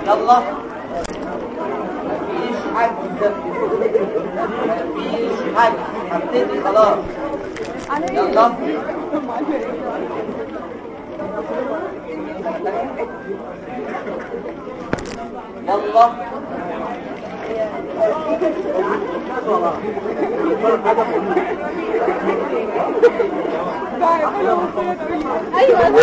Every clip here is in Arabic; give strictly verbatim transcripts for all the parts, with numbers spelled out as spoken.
يلا مفيش حاجة مفيش حاجة هبتدي خلاص. يلا يلا ايوه انا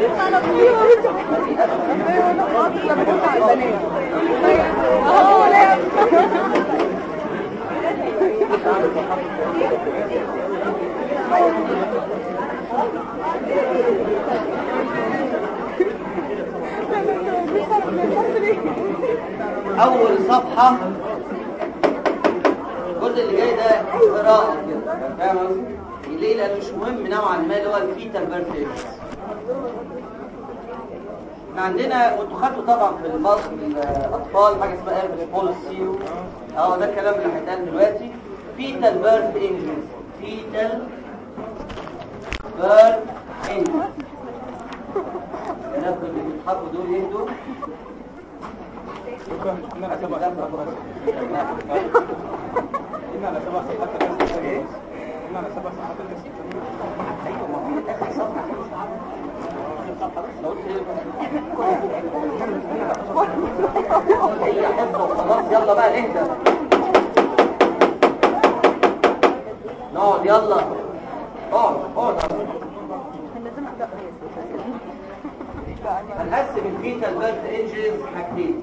اول صفحة الجزء اللي جاي ده قراءة كده، فاهم قصدي؟ ليه؟ لأنه مش مهم نوعا ما اللي هو الفيتال بيرث. احنا عندنا وانتوا خدتوا طبعا في المصر الاطفال حاجه اسمها ايربس بوليسي، اه ده الكلام اللي هيتقال دلوقتي. فيتال بيرث انجريز، فيتال بيرث انجريز. الناس اللي بيتحطوا دول يهدوا. يلا بقى نهدى نقعد. يلا اقعد اقعد. هنقسم الفيتال بيرث انجريز حاجتين: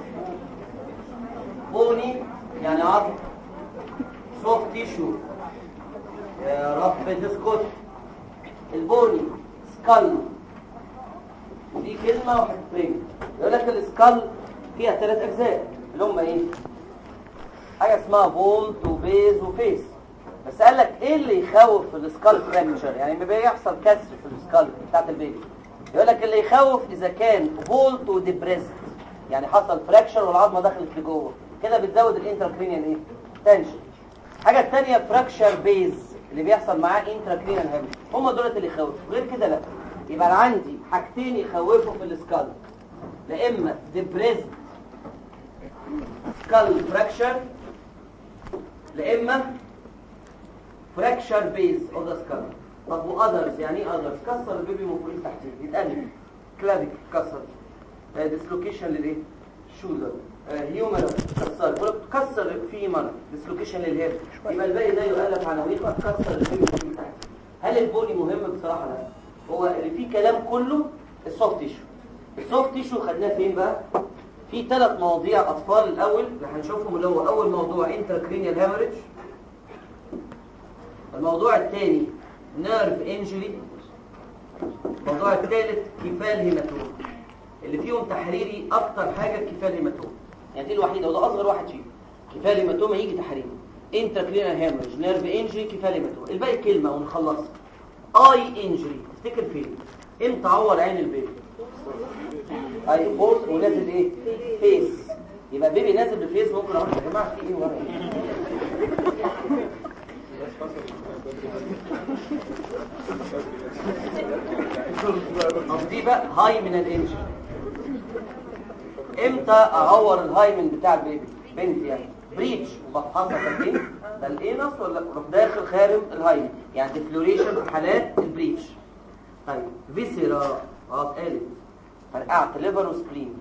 بوني يعني عظم، سوفت تيشو يا رب تسكت. البوني سكال، دي كلمة وحرفين. يقول لك السكال فيها ثلاث أجزاء اللي هم إيه؟ حاجة اسمها فولت وبيز وفيس. بس قال لك إيه اللي يخوف في السكال فراكشر؟ يعني ما بيحصل كسر في السكال بتاعت البيبي. يقول لك اللي يخوف إذا كان فولت وديبريست، يعني حصل فراكشر والعظمة دخلت لجوه كده، بتزود الانتراكرينيال إيه؟ تنشن. الحاجة الثانية فراكشر بيز اللي بيحصل معاه انتراكرينيال هامش. هم دولت اللي يخوفوا، غير كده لا. يبقى انا عندي حاجتين يخوفوا في السكال: لا اما ديبريزد سكال فراكشر، لا اما فراكشر بيز اوف ذا سكال. طب واذرز يعني ايه اذرز؟ كسر البيبي من فوق لتحت، يتقلب كلافيك كسر، ديسلوكيشن للايه؟ شولدر، هيومر كسر، كسر فيمر، ديسلوكيشن للهيب. يبقى الباقي ده يقلب عناوين كسر البيبي من فوق لتحت. هل البولي مهم؟ بصراحه لا. هو اللي فيه كلام كله السوفت تيشو. السوفت تيشو خدناه فين بقى؟ في ثلاث مواضيع اطفال. الاول اللي هنشوفهم اللي هو اول موضوع انتراكرينيال هامرج، الموضوع الثاني نيرف انجري، الموضوع الثالث كفال هيماتوم. اللي فيهم تحريري اكتر حاجه كفال هيماتوم، يعني دي الوحيده وده اصغر واحد فيهم. كفال هيماتوم هيجي تحريري، انتراكرينيال هامرج، نيرف انجري، كفال هيماتوم. الباقي كلمه ونخلصها. اي انجري تفتكر فين؟ امتى عور عين البيبي؟ اي بورس ونازل ايه؟ فيس. يبقى بيبي نازل بالفيس. ممكن اقول يا جماعه في ايه ورا ايه؟ طب دي بقى هاي من الانجري. امتى اعور الهايمن بتاع البيبي؟ بنت يعني بريتش وبفحصها فين؟ ده الانس ولا روح داخل خارج الهايمن، يعني ديفلوريشن في حالات البريتش. طيب فيسيرا اه اتقالت فرقعت ليفر وسبلين.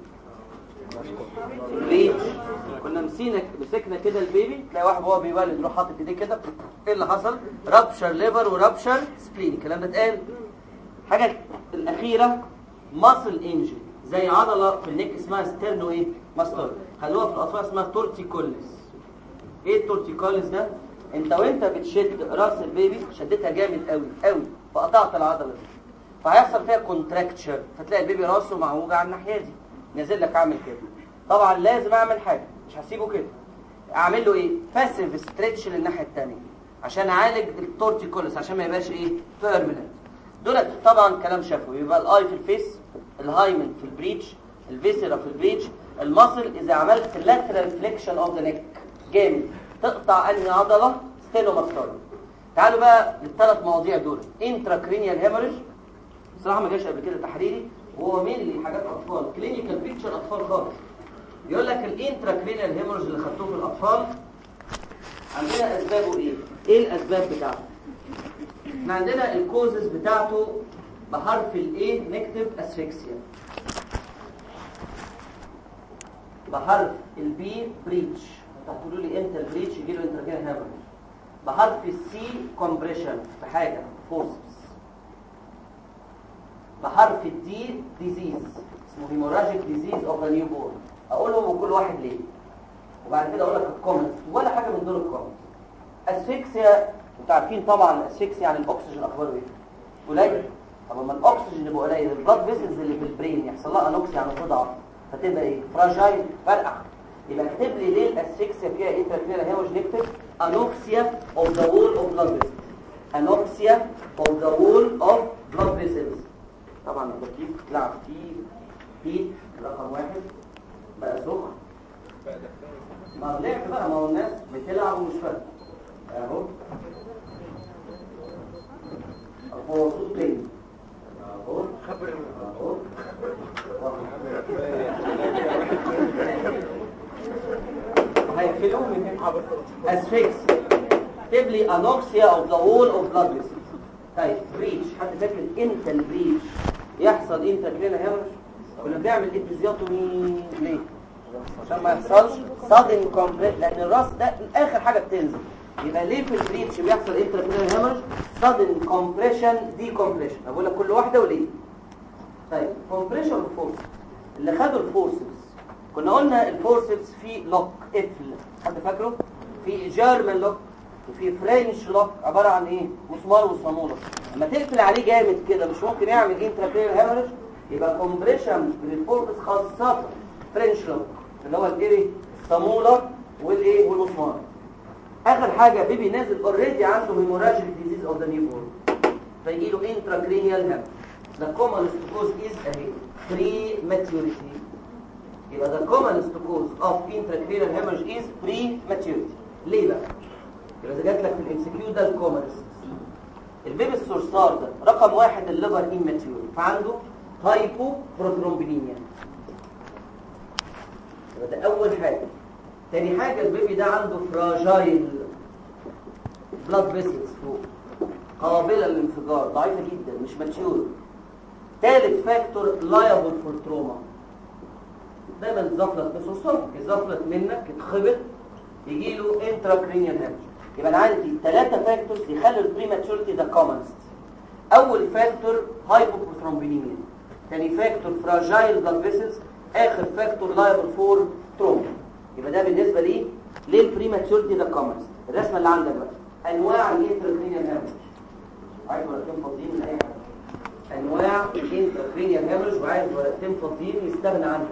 بريتش كنا مسينا مسكنا كده البيبي، تلاقي واحد وهو بيولد يروح حاطط ايديه كده، ايه اللي حصل؟ رابشر ليفر ورابشر سبلين. الكلام ده اتقال. الحاجه الاخيره ماسل انجري، زي عضله في النك اسمها ستيرنو ايه؟ ماستور. خلوها في الاطفال اسمها تورتيكوليس. ايه التورتيكوليس ده؟ انت وانت بتشد راس البيبي شدتها جامد قوي قوي فقطعت العضله دي، فهيحصل فيها كونتراكتشر، فتلاقي البيبي راسه معوجه على الناحيه دي. نازل لك اعمل كده. طبعا لازم اعمل حاجه، مش هسيبه كده. اعمل له ايه؟ باسيف ستريتش للناحيه الثانيه عشان اعالج التورتيكوليس، عشان ما يبقاش ايه؟ بيرمننت. دولت طبعا كلام شفوي. يبقى الاي في الفيس، الهايمن في البريتش، الفيسيرا في البريتش، المصل اذا عملت لاترال فليكشن اوف ذا نيك جامد تقطع انهي عضله؟ ستينوماستويد. تعالوا بقى للثلاث مواضيع دول. انتراكرينيال هيموريج بصراحه ما جاش قبل كده تحريري، وهو مين اللي حاجات اطفال، كلينيكال بيكتشر اطفال خالص. يقول لك الانتراكرينيال هيموريج اللي خدتوه في الاطفال عندنا اسبابه ايه؟ ايه الاسباب بتاعته؟ احنا عندنا الكوزز بتاعته بحرف الايه نكتب اسفكسيا، بحرف البي بريتش، هتقولوا لي امتى البريتش يجي له انتراكرينيال هيموريج. بحرف السي كومبريشن بحاجه فورسبس. بحرف الدي ديزيز اسمه هيموراجيك ديزيز اوف ذا نيو بورن. اقولهم وكل واحد ليه وبعد كده اقول لك الكومنتس ولا حاجه من دول الكومنتس. اسفكسيا انتوا عارفين طبعا الاسفكسيا يعني الاكسجين اخباره ايه؟ قليل. طب لما الاكسجين يبقى قليل البلاد فيسلز اللي في البرين يحصل لها انوكسيا يعني تضعف فتبقى ايه؟ فراجايل فرقع. يبقى اكتب لي ليه الاسفكسيا فيها انتراكرينيال هيموريج. نكتب انوكسيا اوف ذا وول اوف بلاد فيسلز. انوكسيا اوف ذا وول اوف بلاد فيسلز. طبعا التركيب تلعب فيه هيت رقم واحد بقى سخن. ما طلعت بقى، ما هو الناس بتلعب ومش فاهم اهو اهو صوت تاني اهو اهو هيقفلوه من هنا. اسفكس اكتب لي انوكسيا اوف ذا وول اوف بلاد فيسلز. طيب بريتش، حد فاكر امتى البريتش يحصل انتراكرينيال هيموريج؟ كنا بنعمل ابيزيوتومي ليه؟ عشان ما يحصلش صدم كومبليت، لان الراس ده اخر حاجه بتنزل. يبقى ليه في البريتش بيحصل انتراكرينيال هيموريج؟ صدم كومبريشن دي كومبريشن. اقول لك كل واحده وليه. طيب كومبريشن وفورس. اللي خدوا الفورسبس كنا قلنا الفورسبس فيه لوك قفل، حد فاكره؟ في جيرمان لوك وفي فرنش لوك عباره عن ايه؟ مسمار وصاموله. لما تقفل عليه جامد كده مش ممكن يعمل انتراكرينيال هيموريج. يبقى كومبريشن بالفورسبس خاصه فرنش لوك اللي هو الايه؟ الصاموله والايه؟ والمسمار. اخر حاجه بيبي نازل اوريدي عنده هيموراجيك ديزيز اوف ذا نيو بورن فيجي له انتراكرينيال هيموريج. The commonest cause is اهي prematurity. يبقى the commonest cause of intracranial hemorrhage is prematurity. ليه بقى؟ يبقى اذا جات لك في الام سي كيو ده الكومنست. البيبي الصرصار ده رقم واحد الليفر اماتيور فعنده هايبو بروثرومبينيميا. يبقى ده اول حاجه. تاني حاجه البيبي ده عنده فراجايل بلاد فيسلز فوق قابله للانفجار ضعيفه جدا مش ماتيور. ثالث فاكتور لايبل فور تروما. دايما اتزفلت بصرصار اتزفلت منك اتخبط يجي له انتراكرينيال هيموريج. يبقى انا عندي ثلاثه فاكتورز يخلوا البريماتشورتي ده كومنست. اول فاكتور هايبوثرومبينيميا، ثاني فاكتور فراجايل بلاد فيسلز، اخر فاكتور لايبل فور تروما. يبقى ده بالنسبه لي للبريماتشورتي ده كومنست. الرسمه اللي عندك بقى انواع الانتراكرينيال هيموريج. عايز ورقتين فاضيين من اي حاجه. انواع الانتراكرينيال هيموريج وعايز ورقتين فاضيين يستغنى عنهم.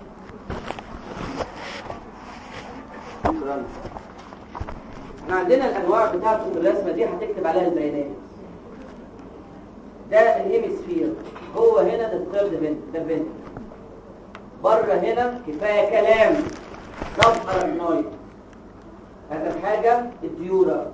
شكرا. احنا عندنا الانواع بتاعته في الرسمه دي هتكتب عليها البيانات. ده الهيمسفير، هو هنا ده الثيرد فينت، ده فينت. بره هنا كفايه كلام. سب اركنويد. اخر حاجه الديورا.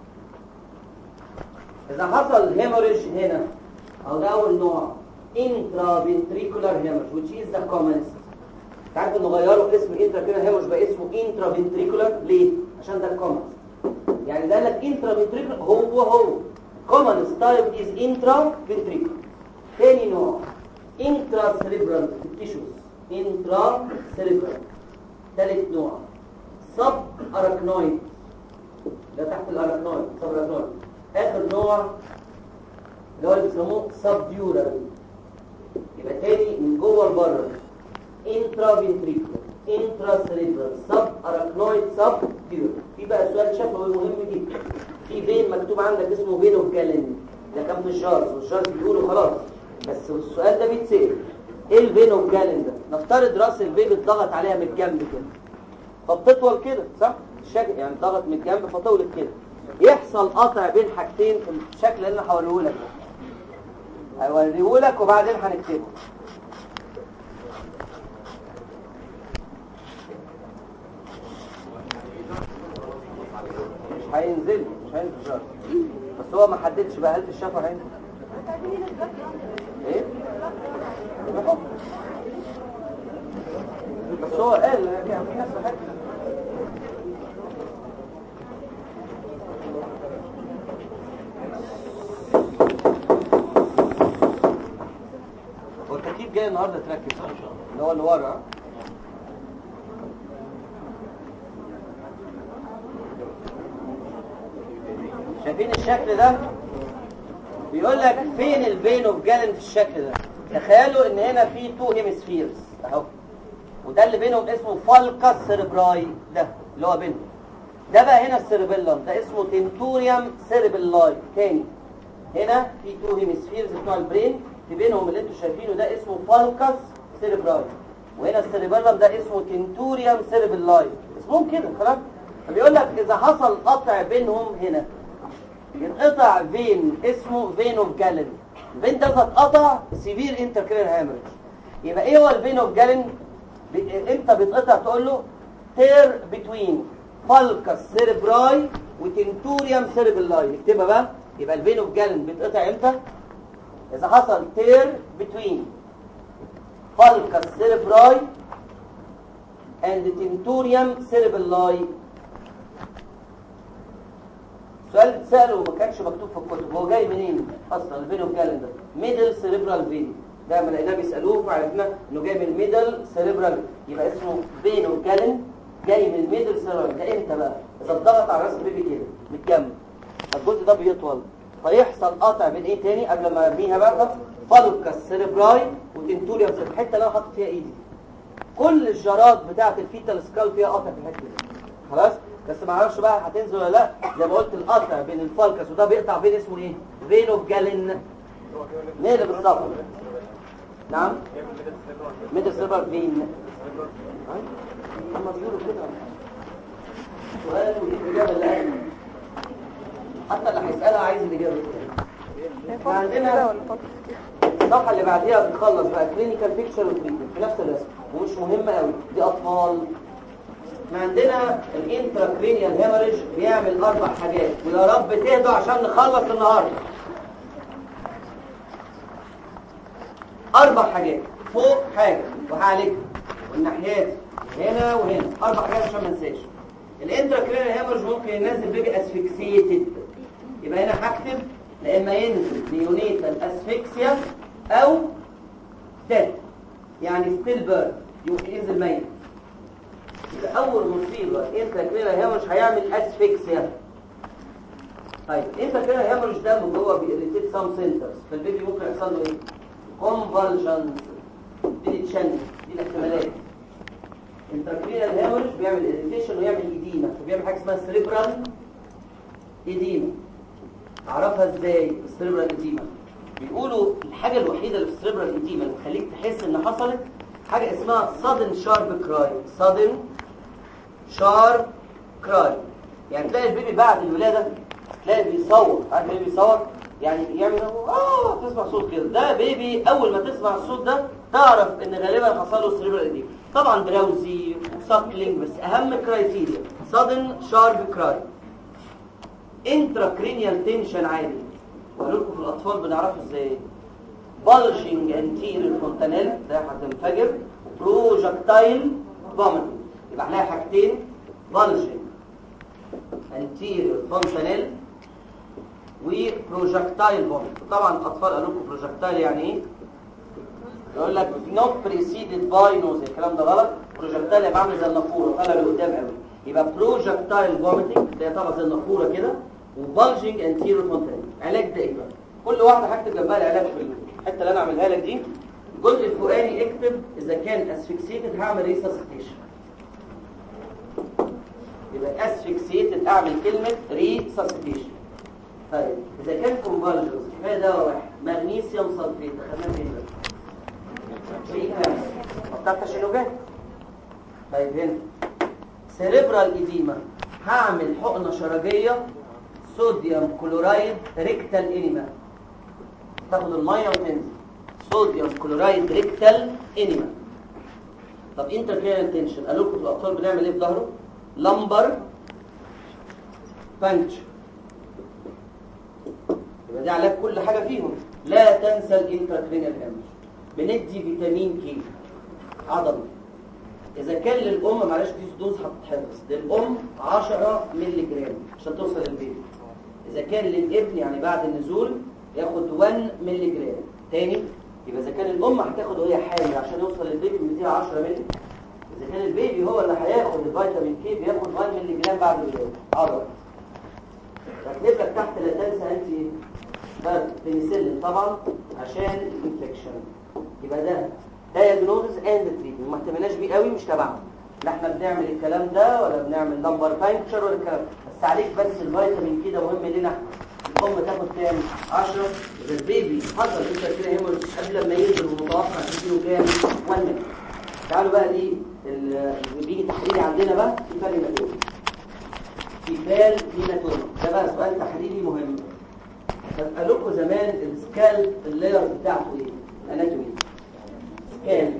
اذا حصل هيموريج هنا او ده اول نوع intraventricular hemorrhage which is the commonest. تعرف انه غيروا اسم intraventricular hemorrhage بقى اسمه intraventricular ليه؟ عشان ده الكومنست. يعني ده لك intraventricular هو هو commonest type is intraventricular. ثاني نوع intracerebral tissues intracerebral. ثالث نوع subarachnoid ده تحت الارachnoid subarachnoid. اخر نوع اللي هو اللي بيسموه سبديورال. يبقى تاني من جوه لبره انترافنتريكولار انتراسيريبرال سب اراكنويد سب ديورال. في بقى سؤال شفوي مهم جدا. في فين مكتوب عندك اسمه فين اوف جالين ده كان في الجارز والجارز بيقولوا خلاص بس السؤال ده بيتسال ايه الفين اوف جالين ده؟ نفترض راس البيبي اتضغط عليها من الجنب كده فبتطول كده صح؟ الشكل يعني اتضغط من الجنب فطولت كده. يحصل قطع بين حاجتين في الشكل اللي انا هوريه لك ده. هوريه لك وبعدين هنكتبه. مش هينزل مش هينزل شهر بس هو ما حددش بقى هل الشفر هينزل ايه؟ بس هو قال يعني في ناس حاجه هو التكييف جاي النهارده تركز ان شاء الله اللي هو اللي ورا. شايفين الشكل ده؟ بيقول لك فين البين اوف جالن في الشكل ده؟ تخيلوا ان هنا في تو هيمسفيرز اهو، وده اللي بينهم اسمه فالكاس سيربراي، ده اللي هو بينهم. ده بقى هنا السيربيلم، ده اسمه تنتوريوم سيربيلاي. تاني هنا في تو هيمسفيرز بتوع البرين، في بينهم اللي انتوا شايفينه ده اسمه فالكاس سيربراي، وهنا السيربيلم ده اسمه تنتوريوم سيربيلاي، اسمهم كده خلاص. فبيقول لك اذا حصل قطع بينهم هنا ينقطع فين اسمه فين اوف جالن. الفين ده اتقطع سيفير انتركرينال هامرج. يبقى ايه هو الفين اوف جالن؟ امتى بيتقطع؟ تقول له تير بتوين فالكاس سيربراي وتنتوريوم سيربيلاي. نكتبها بقى. يبقى الفين اوف جالن بيتقطع امتى؟ اذا حصل تير بتوين فالكاس سيربراي اند تنتوريوم سيربيلاي. السؤال اللي اتساله وما كانش مكتوب في الكتب، هو جاي منين اصلا الفين اوف جالن ده؟ ميدل سيريبرال فين. ده ما لقيناه بيسالوه فعرفنا انه جاي من الميدل سيريبرال، يبقى اسمه فين اوف جالن جاي من الميدل سيريبرال. ده امتى بقى؟ اذا اتضغط على راس البيبي كده متجمد، الجزء ده بيطول فيحصل قطع بين ايه تاني قبل ما ارميها بقى؟ فالكاس سيريبراي وتنتوريوم سيربراي. الحته اللي انا حاطط فيها ايدي كل الجرات بتاعه الفيتال سكال فيها قطع في الحته دي خلاص. بس ما اعرفش بقى هتنزل ولا لا. زي ما قلت القطع بين الفالكس وده بيقطع بين اسمه ايه؟ فين اوف جالن. نقلب الصفحه. نعم ميدل سيربر فين. هم بيقولوا كده سؤال ودي الاجابه اللي قال حتى اللي هيسالها عايز الاجابه. عندنا الصفحه اللي بعديها بنخلص بقى كلينيكال بيكتشر وتريتمنت في نفس الرسم ومش مهمه قوي، دي اطفال. احنا عندنا الانتراكرينيال هيموريج بيعمل اربع حاجات، ويا رب تهدوا عشان نخلص النهارده. اربع حاجات فوق حاجه وهعالجها والناحيات هنا وهنا، اربع حاجات عشان ما انساش. الانتراكرينيال هيموريج ممكن ينزل بيبي اسفكسيتد، يبقى هنا هكتب لا اما ينزل نيونيتال اسفكسيا او ديث، يعني ستيل بيرث ينزل ميت. يبقى اول مصيبه انتراكرينيال هيموريج هيعمل اسفكسيا. طيب انتراكرينيال هيموريج ده من جوه بيريتيت سام سنترز، فالبيبي ممكن يحصل له ايه؟ كونفالجنز، بيتشنج، دي الاحتمالات. انتراكرينيال هيموريج بيعمل اريتيشن ويعمل ايديما، فبيعمل حاجه اسمها سيريبرال ايديما. اعرفها ازاي السيريبرال ايديما؟ بيقولوا الحاجه الوحيده اللي في السيريبرال ايديما اللي تخليك تحس ان حصلت حاجه اسمها sudden sharp cry. sudden sharp cry يعني تلاقي البيبي بعد الولاده تلاقي بيصور، عارف ايه بيصور؟ يعني يعمل اه تسمع صوت كده. ده بيبي اول ما تسمع الصوت ده تعرف ان غالبا حصل له سيريبرال ايديما. طبعا دراوزي وساكلينج، بس اهم كرايتيريا sudden sharp cry. intracranial tension عالي، وقالوا لكم في الاطفال بنعرفه ازاي؟ bulging anterior fontanelle ده هتنفجر، projectile vomiting. يبقى هنلاقي حاجتين bulging anterior fontanelle وبروجكتايل vomiting. طبعا الاطفال قالوا لكم بروجكتايل يعني ايه؟ يقول لك not preceded by nose، الكلام ده غلط. بروجكتايل يبقى عامل زي النافوره طالع لقدام قوي، يبقى بروجكتايل vomiting ده طبعا زي النافوره كده، وبالجنج انتيريور فونتانيل. علاج ده ايه بقى؟ كل واحده هكتب جنبها العلاج في الحته اللي انا اعملها لك دي. الجزء الفوقاني اكتب اذا كان اسفكسيتد هعمل ريسسيتيشن، يبقى اسفكسيتد اعمل كلمه ريسسيتيشن. طيب اذا كان كونفالجنس كفايه دواء واحد مغنيسيوم سلفيت، خدناه فين ده؟ في كام بتاع تشنجات. طيب هنا سيريبرال ايديما هعمل حقنه شرجيه صوديوم كلورايد ريكتال انيما، تاخد الميه وتنزل صوديوم كلورايد ريكتال انيما. طب انتركرينيال تنشن قالوا لكم الاطفال بنعمل ايه في ظهره؟ لمبر بانش، يبقى دي علاج كل حاجه فيهم. لا تنسى الانتركرينيال هامش، بندي فيتامين كي عضلي اذا كان للام معلش دي دوز هتتحفظ، للام عشرة مللي جرام عشان توصل للبيبي. اذا كان للابن يعني بعد النزول ياخد واحد مللي جرام. تاني يبقى اذا كان الام هتاخد وهي حامل عشان يوصل للبيبي مئتين وعشرة مللي، اذا كان البيبي هو اللي هياخد الفيتامين كي بياخد واحد مللي جرام بعد الولاده. عضل هكتب لك تحت لا تنسى انت بس بنسلين طبعا عشان الانفكشن. يبقى ده diagnosis and treatment، ما اهتمناش بيه قوي، مش تبعنا. لا احنا بنعمل الكلام ده ولا بنعمل نمبر بانكشر ولا الكلام ده، بس عليك بس الفيتامين كده مهم لنا. الام تاخد كام؟ عشرة. اذا البيبي حصل انت كده هيموريج قبل لما ينزل ومتوقع تديله كام؟ واحد مللي. تعالوا بقى دي اللي بيجي تحليلي عندنا بقى كفال هيماتوما. كفال هيماتوما ده بقى سؤال تحليلي مهم. بسألكم زمان السكال اللاير بتاعته ايه؟ الاناتومي سكال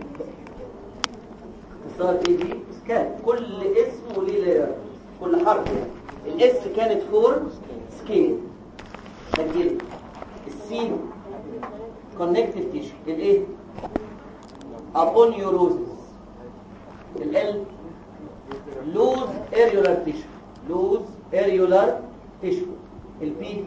اختصار ايه دي؟ سكال. كل اسم وليه لاير، كل حرف يعني. الاس كانت فور سكيل ده الجلد، السي كونكتيف تيشو، الايه؟ ابونيوروزس، ال لوز اريولار تيشو، لوز اريولار تيشو، البي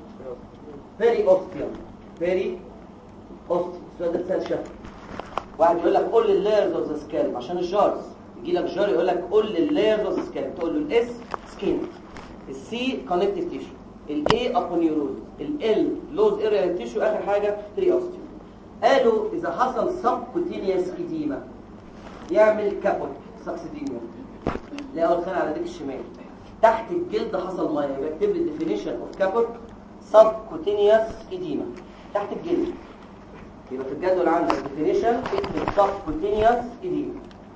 بيري اوستيوم، بيري اوستيوم. السؤال ده سهل شكل. واحد يقول لك قول لي اللايرز اوف ذا سكالب عشان الجارز، يجي لك جار يقول لك قول لي اللايرز اوف ذا سكالب، تقول له الاس سكين، السي كونكتيف تيشو، الاي ابونيوروز، ال لوز اريولار تيشو، اخر حاجه بيري اوستيوم. قالوا اذا حصل سبكوتينيوس ايديما يعمل كابوت ساكسيدينيا. لا اول خانه على ديك الشمال تحت الجلد حصل ميه، يبقى اكتب لي ديفينيشن اوف كابوت سبكوتينيوس ايديما تحت الجلد. يبقى في الجدول عندك ديفينيشن اكتب سبكوتينيوس ايديما.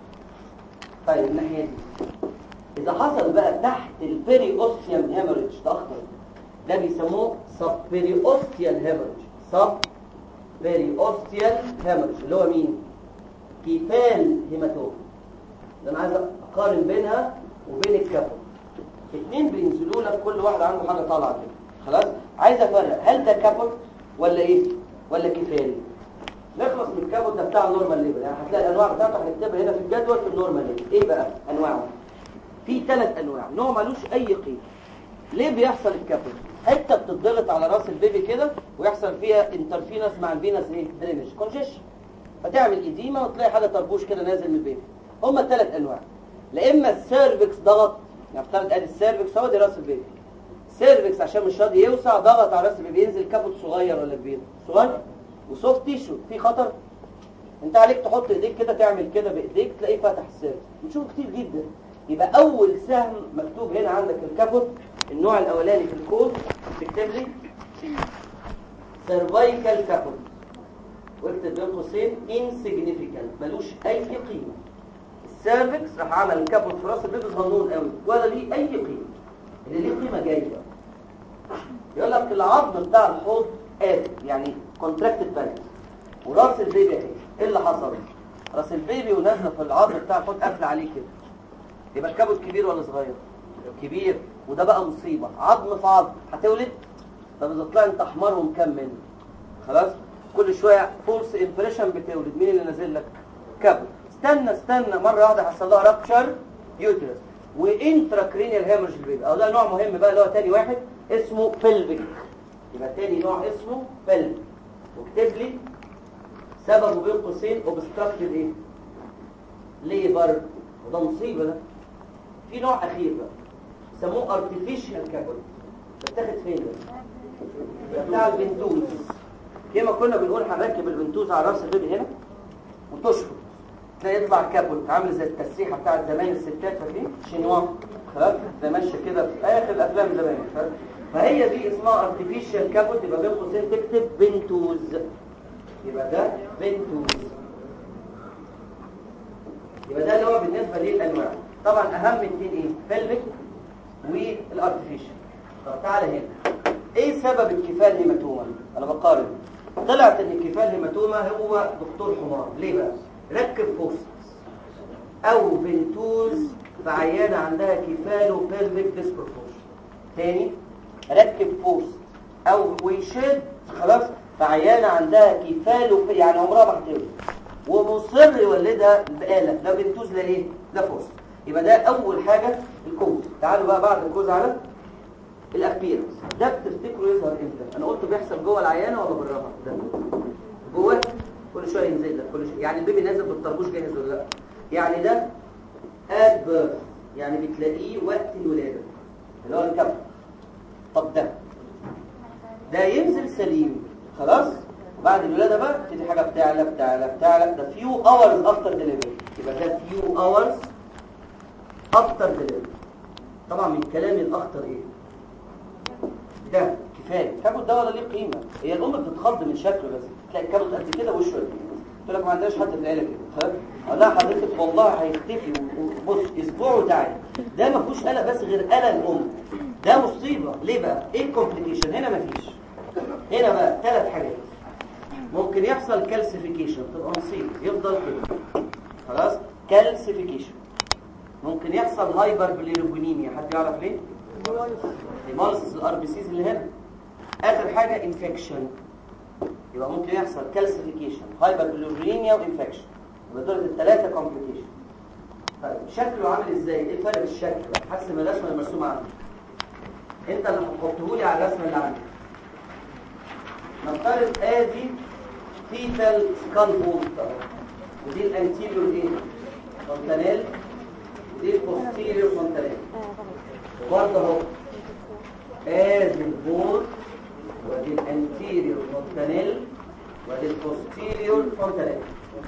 طيب الناحيه دي اذا حصل بقى تحت البيري اوستيوم هيموريدج ده اخضر، ده بيسموه سب بيري اوستيال هيموريدج. سب بيري اوستيال هيموريدج اللي هو مين؟ كفال هيماتوما. ده انا عايز اقارن بينها وبين الكابوت. الاثنين بينزلوا لك كل واحد عنده حاجه طالعه كده. خلاص عايز افرق هل ده كابوت ولا ايه ولا كفال. نخلص من الكابوت ده بتاع النورمال ليبل، يعني هتلاقي الانواع بتاعته هنكتبها هنا في الجدول في النورمال ليبل. ايه بقى انواعه؟ في ثلاث انواع، نوع ملوش اي قيمه. ليه بيحصل الكابوت؟ حته بتضغط على راس البيبي كده ويحصل فيها انترفينس مع الفينس ايه درينج كونجيشن، فتعمل ايديما وتلاقي حاجه طربوش كده نازل من البيبي. هما ثلاث انواع. لا اما السيرفكس ضغط، يعني افترض ادي السيرفكس هو دي راس البيبي، السيرفكس عشان مش راضي يوسع ضغط على راس البيبي، ينزل كابوت صغير ولا كبير؟ صغير وسوفت تيشو في خطر. انت عليك تحط ايديك كده تعمل كده بايديك تلاقيه فتح السيرفكس، بنشوف كتير جدا. يبقى اول سهم مكتوب هنا عندك الكابوت النوع الاولاني في الكود، تكتب لي سيرفايكال كابوت واكتب بين قوسين insignificant ملوش اي قيمه. السيرفكس راح عمل كابوت في راس البيبي صغنون قوي ولا ليه اي قيمه، اللي ليه قيمه جايه. يقول لك العظم بتاع الحوض قافل يعني كونتراكتد بالانس، وراس البيبي اهي. ايه اللي حصل؟ راس البيبي ونازله في العظم بتاع الحوض قافله عليه كده، يبقى الكابوت كبير ولا صغير؟ كبير. وده بقى مصيبه، عظم في عظم هتولد. طب اذا طلع انت حمار ومكمل خلاص كل شويه فورس امبريشن بتولد، مين اللي نازل لك؟ كابوت. استنى استنى مره واحده هيحصل لها رابتشر يوترس وانتراكرينيال هيموريج البيبي. او ده نوع مهم بقى اللي هو تاني واحد اسمه بلفيك. يبقى تاني نوع اسمه بلفيك، واكتب لي سببه بين قوسين اوبستراكتد ايه؟ ليبر. وده مصيبه ده. في نوع اخير بقى سموه ارتفيشال كابوت، بتاخد فين ده؟ بتاع البنتوز. كما كنا بنقول هنركب البنتوز على راس البيبي هنا وتشفط تلاقي يطلع كابوت عامل زي التسريحه بتاعت زمان الستات، فاكرين شينوا خلاص ده ماشيه كده في اخر الافلام زمان. فهي دي اسمها ارتفيشال كابوت. يبقى بين قوسين تكتب بنتوز، يبقى ده بنتوز. يبقى ده اللي هو بالنسبه للانواع. طبعا اهم اثنين ايه؟ بلفيك والارتفيشال. طب تعالى هنا، ايه سبب الكفال هيماتوما؟ انا بقارن، طلعت ان الكفال هيماتوما هو دكتور حمار. ليه بقى؟ ركب فورس او بنتوز في عيانه عندها كفال وبلفيك ديسبروبورشن. تاني ركب فورس او ويشد خلاص في عيانه عندها كفال وب... يعني عمرها ما هتولد ومصر يولدها بآلة، لا بنتوز لا ايه لا فورس. يبقى ده اول حاجه الكوز. تعالوا بقى بعد الكوز على الابيرنس. ده بتفتكروا يظهر امتى؟ انا قلت بيحصل جوه العيانه ولا براها؟ ده جوه، كل شويه ينزل لك كل شويه، يعني البيبي نازل بالطربوش جاهز ولا لا؟ يعني ده اد بيرث، يعني بتلاقيه وقت الولاده اللي هو الكبد. طب ده ده ينزل سليم خلاص، بعد الولاده بقى تبتدي حاجه بتعلى بتعلى بتعلى. ده فيو اورز افتر ديليفري، يبقى ده فيو اورز افتر ديليفري. طبعا من كلامي الاخطر ايه؟ ده كفايه الكبد ده ولا ليه قيمه؟ هي الام بتتخض من شكله، بس تلاقي الكبد قد كده وشه قد كده، تقول لك ما عندناش حد في العيله كده. اقول لها حضرتك والله هيختفي، بص اسبوع وتعالى. ده ما فيهوش قلق بس غير قلق الام، ده مصيبه. ليه بقى؟ ايه الكومبليكيشن هنا؟ مفيش. هنا بقى ثلاث حاجات ممكن يحصل. كالسيفيكيشن، تبقى مصيبه يفضل كده خلاص. كالسيفيكيشن ممكن يحصل. هايبر بليروبينيميا، حد يعرف ليه؟ هيموليسيس الار بي سيز اللي هنا. اخر حاجه انفكشن، يبقى ممكن يحصل كالسيفيكيشن، هايبر بليروبينيميا وانفكشن. يبقى دول الثلاثه كومبليكيشن. طيب شكله عامل ازاي؟ ايه الفرق بالشكل؟ حسب الرسمه اللي مرسومه عندك، انت اللي هتحطه لي على الرسمه اللي عندك. نفترض ادي فيتال سكال بولت اهو، ودي الانتيريور ايه؟ فونتانيل، ودي البوستيريور فونتانيل. برضه اهو ادي البولت، ودي الانتيريور فونتانيل، ودي البوستيريور فونتانيل.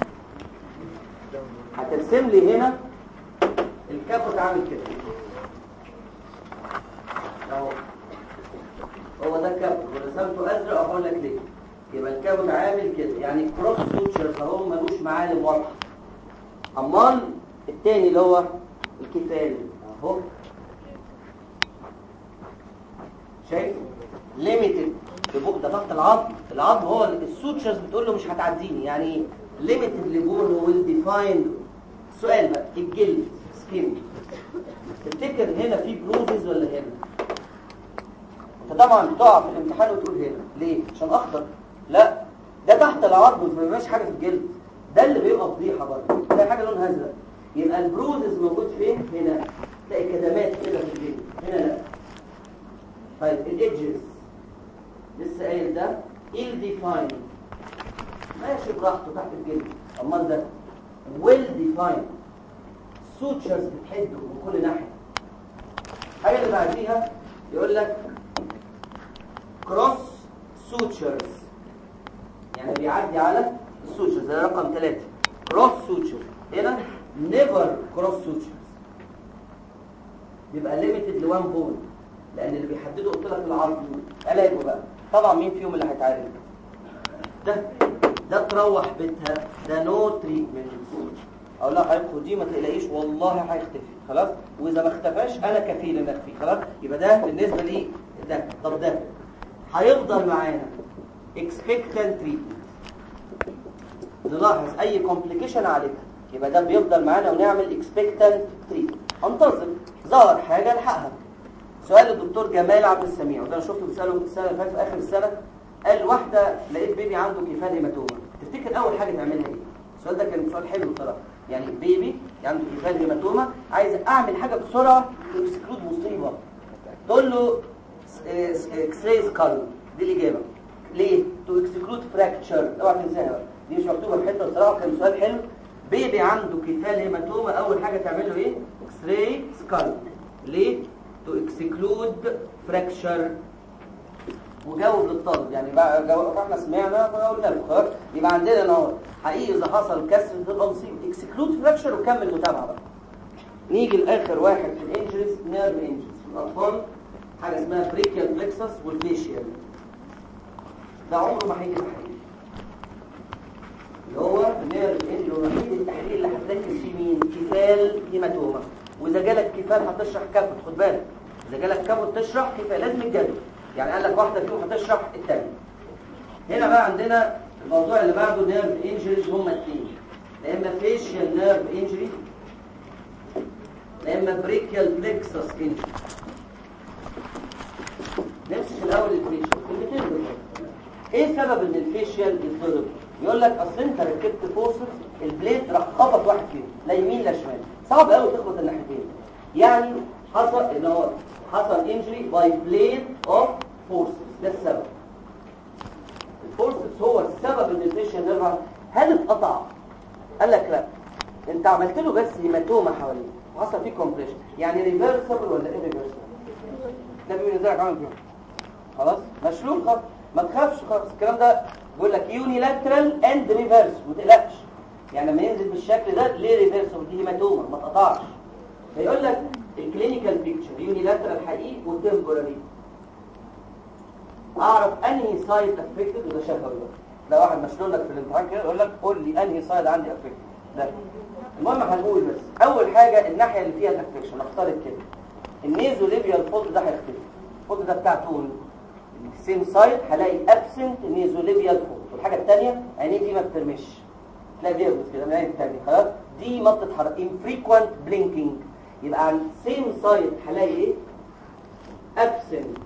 هترسم لي هنا الكابوت عامل كده اهو، هو ده الكابوت ورسمته ازرق. اقول لك ليه؟ يبقى الكابوت عامل كده، يعني كروس سوتشرز اهو، ملوش معالم واضحه. امال التاني اللي هو الكفال اهو، شايف؟ ليميتد لبوق، ده تحت العظم. العظم هو السوتشرز بتقول له مش هتعديني، يعني ليميتد لبون ويل ديفايند. السؤال بقى الجلد سكين، تفتكر هنا في بروزز ولا هنا؟ انت طبعا بتقع في الامتحان وتقول هنا، ليه؟ عشان اخضر. لا، ده تحت العظم، ما بيبقاش حاجه في الجلد، ده اللي بيبقى فضيحه برضه. تلاقي حاجه لونها ازرق، يبقى البروزز موجود فين؟ هنا. تلاقي كدمات كده في الجلد، هنا لا. طيب الايدجز لسه قايل ده ill defined، ماشي براحته تحت الجلد. امال ده well defined، سوتشرز بتحده من كل ناحيه. الحاجه اللي بعديها يقول لك كروس سوتشرز، يعني بيعدي على السوتشرز. ده رقم ثلاثة. كروس سوتشر هنا نيفر كروس سوتشرز، بيبقى ليميتد لوان بول، لان اللي بيحدده قلت لك العظم. علاجه بقى طبعا مين فيهم اللي هيتعالج؟ ده ده تروح بيتها، ده نو تريتمنت. اقول لها هيخفوا دي ما تقلقيش والله هيختفي خلاص، واذا ما اختفاش انا كفيل انك فيه خلاص. يبقى ده بالنسبه لي ده. طب ده هيفضل معانا expectant treatment، نلاحظ اي كومبليكيشن عليها، يبقى ده بيفضل معانا ونعمل expectant treatment. انتظر ظهر حاجه الحقها. سؤال الدكتور جمال عبد السميع، وده انا شفته بيساله السنه اللي فاتت في اخر السنه. قال واحده لقيت بيبي عنده كيفان هيماتوما، تفتكر اول حاجه تعملها ايه؟ السؤال ده كان سؤال حلو بصراحه. يعني بيبي عنده كيفان هيماتوما، عايز اعمل حاجه بسرعه تكسكلود مصيبه. تقول له اكس راي سكال، دي الاجابه. ليه؟ تو اكسكلود فراكتشر، اوعى تنساها، دي مش مكتوبه في حته بصراحه، كان سؤال حلو. بيبي عنده كيفان هيماتوما، اول حاجه تعمل له ايه؟ اكس راي سكال. ليه؟ تو اكسكلود فراكتشر. وجاوب للطالب، يعني بقى جاوب، احنا سمعنا فقلنا له خلاص. يبقى عندنا اهو حقيقي اذا حصل كسر تبقى مصيبه، اكسكلود فراكشر وكمل متابعه بقى. نيجي لاخر واحد في الانجريز، نيرف انجريز في الاطفال، حاجه اسمها بريكيال بلكسس والفيشيال. ده عمره ما هيجي تحليل، اللي هو النيرف انجري الوحيد التحليل اللي هتركز فيه مين؟ كفال هيماتوما. واذا جالك كفال هتشرح كبد، خد بالك، اذا جالك كبد تشرح كفال، لازم الجدول. يعني قال لك واحده فيهم هتشرح الثانيه. هنا بقى عندنا الموضوع اللي بعده نيرف انجريز، هم اثنين، يا اما فيشيال نيرف انجري، يا اما بريكيال بلكسس انجري. نمسك الاول الفيشيال، كلمتين دول. ايه سبب ان الفيشيال يتضرب؟ يقول لك اصل انت ركبت فورسز البليد راح خبط واحد فيهم لا يمين لا شمال، صعب قوي تخبط الناحيتين. يعني حصل ان هو حصل انجري باي بليد اوف فورسز، ده السبب. الفورسز هو السبب ان الفيشن نيرف هل اتقطع؟ قال لك لا، انت عملت له بس هيماتوما حواليه وحصل فيه كومبريشن. يعني ريفرسبل ولا ايه ريفرسبل؟ ده بينزلك عامل كده خلاص مشلول خالص، ما تخافش خالص. الكلام ده بيقول لك يونيلاترال اند ريفرس، ما تقلقش. يعني لما ينزل بالشكل ده ليه ريفرس؟ دي هيماتوما ما اتقطعش. فيقول لك الكلينيكال بيكتشر يونيلاترال حقيقي وتمبوراري. اعرف انهي سايد افكتد وده شفوي بقى. لو واحد مشلول لك في الامتحان كده يقول لك قول لي انهي سايد عندي افكتد. ده المهم هنقول بس اول حاجه الناحيه اللي فيها الافكشن نفترض كده النيزو ليبيال فولد ده هيختفي. الفولد ده بتاع تون السيم سايد هلاقي ابسنت نيزو ليبيال فولد. والحاجه الثانيه عينيه دي ما بترمش، تلاقي بيربط كده من العين الثانيه خلاص دي ما بتتحرك infrequent blinking. يبقى على السيم سايد هلاقي ايه؟ ابسنت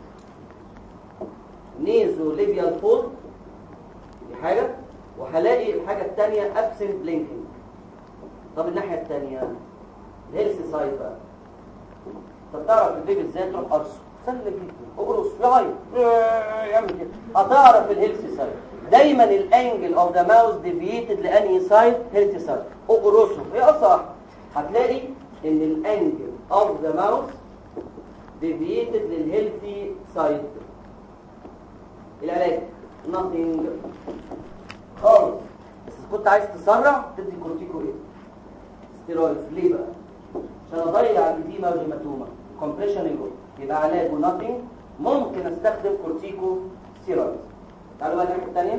نيزو ليبيال فولد دي حاجه، وهلاقي الحاجه الثانيه ابسنت بلينكينج. طب الناحيه الثانيه الهيلث سايد بقى، طب تعرف البيبي ازاي تروح قرصه؟ سهل جدا، اقرص يعيط يعمل كده. هتعرف الهيلث سايد دايما الانجل اوف ذا ماوس ديفييتد لانهي سايد؟ هيلث سايد. اقرصه هي اصح هتلاقي ان الانجل اوف ذا ماوس ديفييتد للهيلثي سايد. العلاج nothing خالص، بس كنت عايز تسرع تدي كورتيكويد ستيرويدز. ليه بقى؟ عشان اضيع الإديمة والهيماتوما كومبريشن يجو. يبقى علاجه nothing، ممكن استخدم كورتيكو ستيرويدز. تعالوا بقى الناحيه الثانيه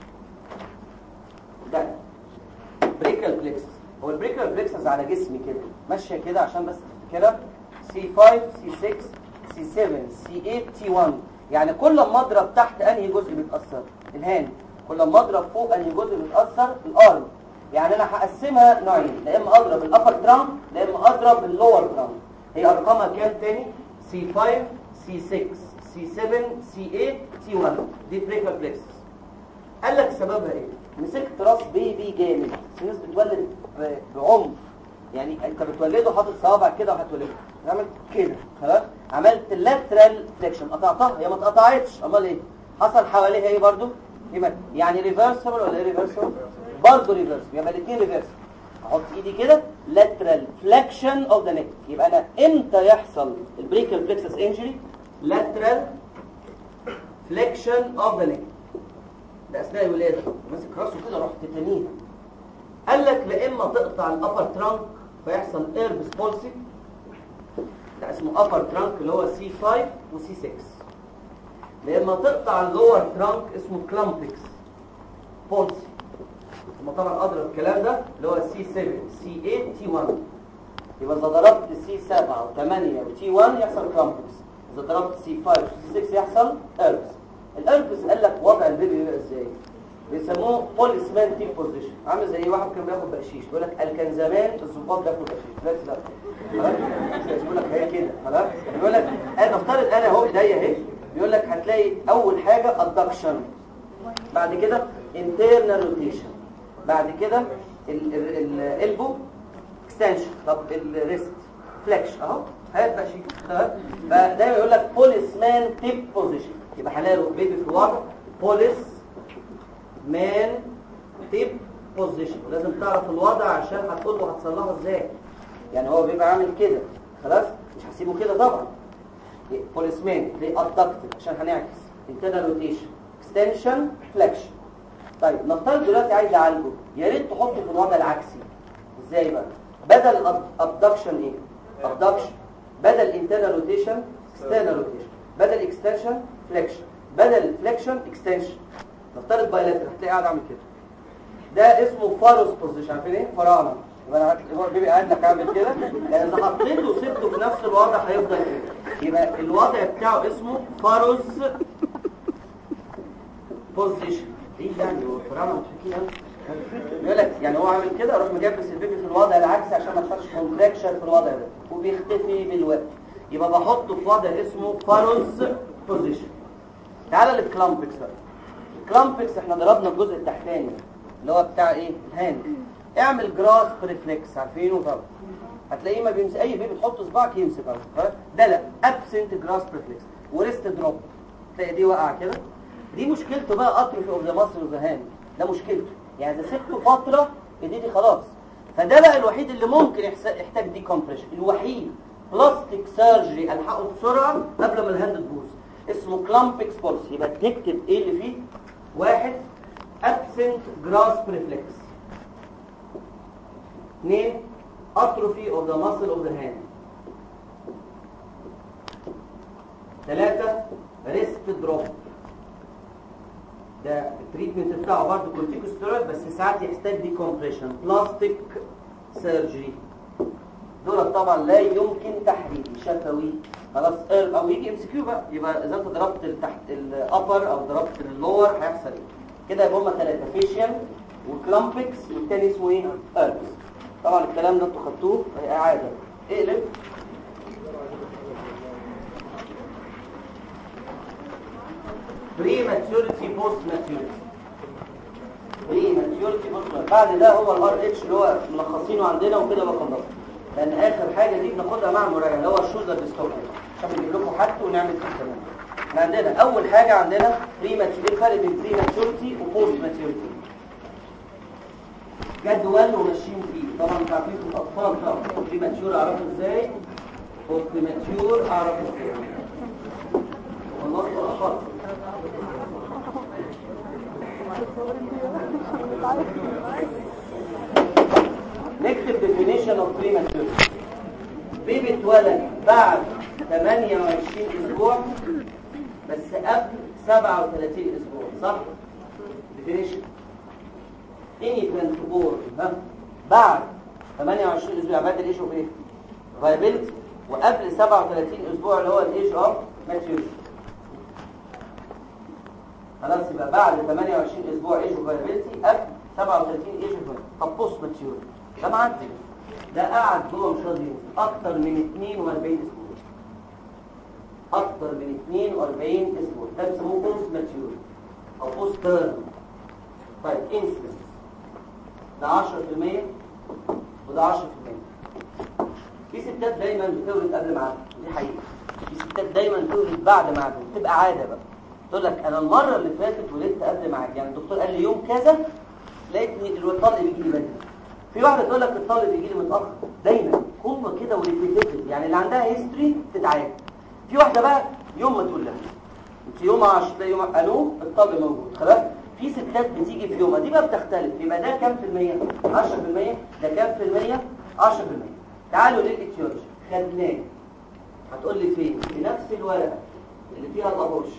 ده بريكال بليكسس. هو البريكال بليكسس على جسمي كده ماشيه كده عشان بس كده سي خمسة سي ستة سي سبعة سي ثمانية تي واحد. يعني كل ما اضرب تحت انهي جزء بيتاثر؟ الهاند. كل ما اضرب فوق انهي جزء بيتاثر؟ الارم. يعني انا هقسمها نوعين، لا اما اضرب الابر ترانك لا اما اضرب اللور ترانك. هي ارقامها كام تاني؟ سي خمسة سي ستة سي سبعة سي ثمانية تي واحد. دي بريكال بليكسس. قال لك سببها ايه؟ مسكت راس بيبي جامد، الناس بتولد بعمق، يعني انت بتولده حاطط صوابع كده وهتولده، عملت كده خلاص، عملت اللاترال فليكشن قطعتها، هي ما اتقطعتش، امال ايه؟ حصل حواليها ايه برضو؟ يعني ريفرسبل ولا ايه ريفرسبل؟ برضه ريفرسبل، يبقى الاثنين ريفرسبل. احط ايدي كده lateral flexion of the neck. يبقى انا امتى يحصل البريكال plexus injury؟ lateral flexion of the neck. ده اثناء الولاده ماسك راسه كده رحت تتنيها. قال لك لا اما تقطع الابر ترانك فيحصل ايربس بولسي، ده اسمه ابر ترانك اللي هو سي خمسة وسي ستة، لا اما تقطع اللور ترانك اسمه كلامبكس بولسي. ثم طبعا اضرب الكلام ده اللي هو سي سبعة سي ثمانية تي واحد. يبقى اذا ضربت سي سبعة وثمانية وتي واحد يحصل كلامبكس، اذا ضربت سي خمسة وسي ستة يحصل ايربس. الالبس قال لك وضع البيبي بيبقى ازاي؟ بيسموه بوليسمان تيك بوزيشن. عامل زي واحد كان بياخد بقشيش بيقول لك قال كان زمان الضباط بياخدوا بقشيش دلوقتي لا خلاص بيقول لك هي كده خلاص. بيقول لك انا نفترض انا اهو ايديا اهي، بيقول لك هتلاقي اول حاجه ادكشن، بعد كده انترنال روتيشن، بعد كده الالبو اكستنشن، طب الريست فليكشن اهو هات بقشيش خلاص. فدايما يقول لك بوليسمان تيك بوزيشن. يبقى هلاقي بيبي في وضع بوليس مان تيب بوزيشن، ولازم تعرف الوضع عشان هتقول له هتصلحه ازاي. يعني هو بيبقى عامل كده خلاص، مش هسيبه كده طبعا. بوليس مان ليه ادكتيف عشان هنعكس انترنال روتيشن اكستنشن فليكشن. طيب نفترض دلوقتي عايز اعالجه، يا ريت تحطه في الوضع العكسي. ازاي بقى؟ بدل ابدكشن ايه؟ ابدكشن، بدل انترنال روتيشن اكسترنال روتيشن، بدل اكستنشن فليكشن، بدل فليكشن اكستنشن. نفترض بايلاترال هتلاقي قاعد عامل كده، ده اسمه فاروس بوزيشن. عارفين ايه فراعنه؟ يبقى انا هو بيبي قاعد لك عامل كده، لان اذا حطيته وسبته في نفس الوضع هيفضل كده. يبقى الوضع بتاعه اسمه فاروس بوزيشن. ايه يعني هو فراعنه مش فاكرين؟ بيقول لك يعني هو عامل كده اروح مجبس البيبي في الوضع العكسي عشان ما يحصلش كونتراكشن في الوضع ده وبيختفي بالوقت. يبقى بحطه في وضع اسمه فاروس بوزيشن. تعالى للكلامبكس بقى. الكلامبكس احنا ضربنا الجزء التحتاني اللي هو بتاع ايه الهاند. اعمل جراس ريفلكس، عارفينه طبعا، هتلاقيه ما بيمسك اي بيبي تحط صباعك يمسك اهو. ده لا ابسنت جراس ريفلكس. وريست دروب، تلاقي دي واقعه كده. دي مشكلته بقى اتروفي اوف ذا ماسل اوف ذا هاند، ده مشكلته. يعني اذا سبته فتره ايدي دي خلاص. فده بقى الوحيد اللي ممكن يحتاج دي كومبريشن، الوحيد بلاستيك سيرجري الحقه بسرعه قبل ما الهاند تبوظ، اسمه كلامبكس بولس. يبقى تكتب ايه اللي فيه؟ واحد ابسنت جراس ريفلكس، اثنين atrophy of the muscle of the hand، ثلاثة wrist drop. ده التريتمنت بتاعه برضه كورتيكوستيرويد، بس ساعات يحتاج دي كومبريشن، بلاستيك سيرجري. دول طبعا لا يمكن تحرير شفوي خلاص، او يجي ام سي كيو بقى. يبقى اذا انت ضربت تحت الابر او ضربت اللور هيحصل ايه كده؟ يبقى هم ثلاثه، فيشيال وكلامبكس والتاني اسمه ايه؟ اربس. طبعا الكلام ده انتوا خدتوه اعاده. اقلب بري ماتيوريتي بوست ماتيوريتي. بري ماتيوريتي بوست ماتيوريتي بعد ده هو الار اتش اللي هو ملخصينه عندنا وكده بخلصه، لان اخر حاجه دي بناخدها مع المراجعه اللي هو الشولدر ديستوكي، عشان نجيب لكم حاجته ونعمل فيه كمان. احنا عندنا اول حاجه عندنا بري ماتيوريتي، الفرق بين بري ماتيوريتي وبوست ماتيوريتي جدول وماشيين فيه. طبعا انتوا عارفين في الاطفال طبعا بري ماتيور اعرفه ازاي، بوست ماتيور اعرفه ازاي. والله الاطفال نكتب definition of prematurity. بيبي اتولد بعد ثمانية وعشرين اسبوع بس قبل سبعة وثلاثين اسبوع، صح؟ definition infant born ها بعد ثمانية وعشرين اسبوع بعد الايج اوف ايه؟ viability، وقبل سبعة وثلاثين اسبوع اللي هو الايج اوف maturity. خلاص يبقى بعد ثمانية وعشرين اسبوع ايج اوف viability، قبل سبعة وثلاثين ايج اوف maturity. طب بوست ماتيوريتي ده معدي، ده قعد جوه مش راضي اكتر من اثنين وأربعين اسبوع، اكتر من اثنين وأربعين اسبوع، ده بيسموه بوست ماتيوريتي او بوست تيرم. طيب انسلنس ده عشرة في المية وده عشرة في المية. في ستات دايما بتولد قبل ميعادها، دي حقيقه. في ستات دايما بتولد بعد ميعادها، بتبقى عاده بقى. تقول لك انا المره اللي فاتت ولدت قبل ميعاد، يعني الدكتور قال لي يوم كذا لقيتني الطلق بيجي لي بدري. في واحده تقول لك الطالب يجي لي متاخر. دايما هم كده وريبيتيتيف، يعني اللي عندها هيستوري تتعاد. في واحده بقى يوم ما تقول لها انت يوم عشرة يوم قالوا الطالب موجود خلاص. في ستات بتيجي في يومها، دي بقى بتختلف. يبقى ده كام في المية؟ عشرة في المية. ده كام في المية؟ عشرة في المية. تعالوا للاتيولوجي خدناه. هتقول لي فين؟ في نفس الورقه اللي فيها الابورش.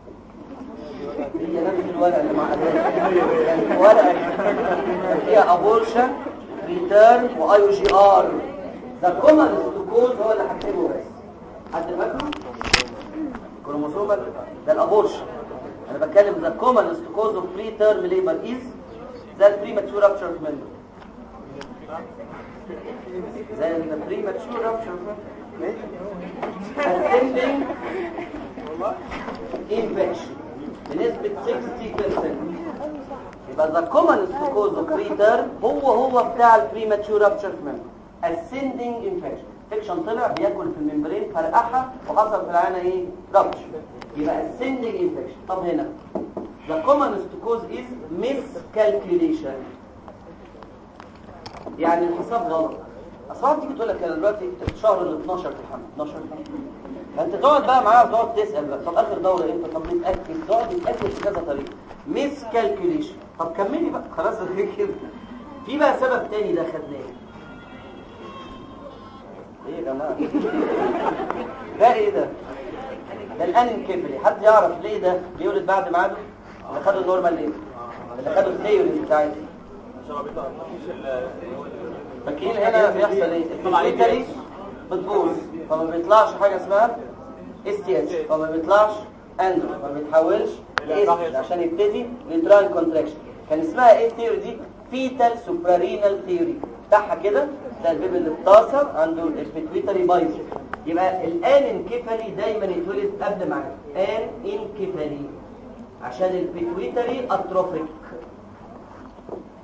هي نفس الورقه اللي مع يعني الورقه فيها ابورشن ريتيرن واي او جي ار. ذا كومن كوز هو اللي هكتبه بس. حد فاكره؟ كروموسومال ده الابورشن. انا بتكلم ذا كومن كوز اوف بري تيرم ليبر از ذا بريماتشور رابتشر اوف ميمبرين. زي البريماتشور رابتشر ascending infection بنسبة ستين بالمية. يبقى ذا كومن كوز اوف بري تيرم هو هو بتاع البريماتشور رابتشر اوف ميمبرين. ascending infection، انفكشن طلع بياكل في الممبرين فرقعها وحصل في العينه ايه؟ رابتشر. يبقى ascending infection. طب هنا the commonest cause is miscalculation، يعني الحساب غلط. اصلا تيجي تقول لك انا دلوقتي الشهر ال اتناشر في الحمل اتناشر فانت تقعد بقى معاها وتقعد تسال بقى طب اخر دوره امتى؟ طب نتاكد، تقعد تتاكد في كذا طريقه. miscalculation. طب كملي بقى خلاص كده. في بقى سبب تاني ده خدناه. ايه يا جماعه ده ايه ده؟ ده الانكفلي. حد يعرف ليه ده بيولد بعد ميعاده؟ اللي خدوا النورمال ليه؟ اللي خدوا الثيوري بتاعتي فاكرين هنا بيحصل ايه؟ البيتري بتبوظ فما بيطلعش حاجه اسمها اس تي اتش، فما بيطلعش اندرو، ما بيتحولش لاس عشان يبتدي يوتراين كونتراكشن. كان اسمها ايه الثيوري دي؟ فيتال سوبرارينال ثيوري. بتاعها كده ده البيبي اللي اتاثر عنده البيتويتري بايظ. يبقى الان انكفالي دايما يتولد قبل ميعاده. ان انكفالي عشان البيتويتري اتروفيك.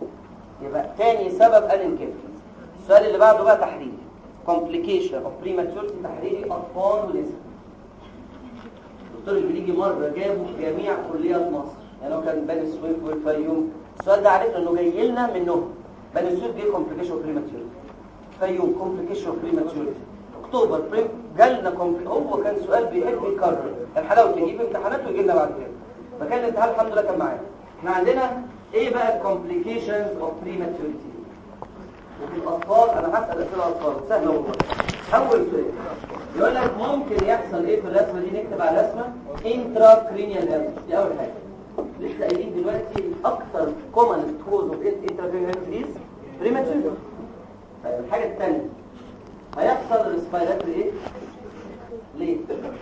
يبقى تاني سبب انكفالي. السؤال اللي بعده بقى تحريري complication of prematurity، تحريري اطفال ونساء. الدكتور البليجي مره جابه في جميع كليات مصر، يعني هو كان بني سويف والفيوم. السؤال ده عرفنا انه جاي لنا منهم. بني سويف جه complication of prematurity، فيوم complication of prematurity، اكتوبر بريم جالنا كومبلي. هو كان سؤال بيحب يكرر الحلاوه، تجيب امتحانات ويجي لنا بعد كده. فكان الامتحان الحمد لله كان معانا. احنا عندنا ايه بقى complications of prematurity وفي الاطفال؟ انا هسال اسئله اطفال سهله والله. اول سؤال يقول لك ممكن يحصل ايه في الرسمه دي؟ نكتب على الرسمه intracranial hemorrhage. دي اول حاجه لسه قايلين دلوقتي اكثر common cause of intracranial hemorrhage is prematurity. طيب الحاجه الثانيه هيحصل ريسبيراتوري ايه؟ ليه؟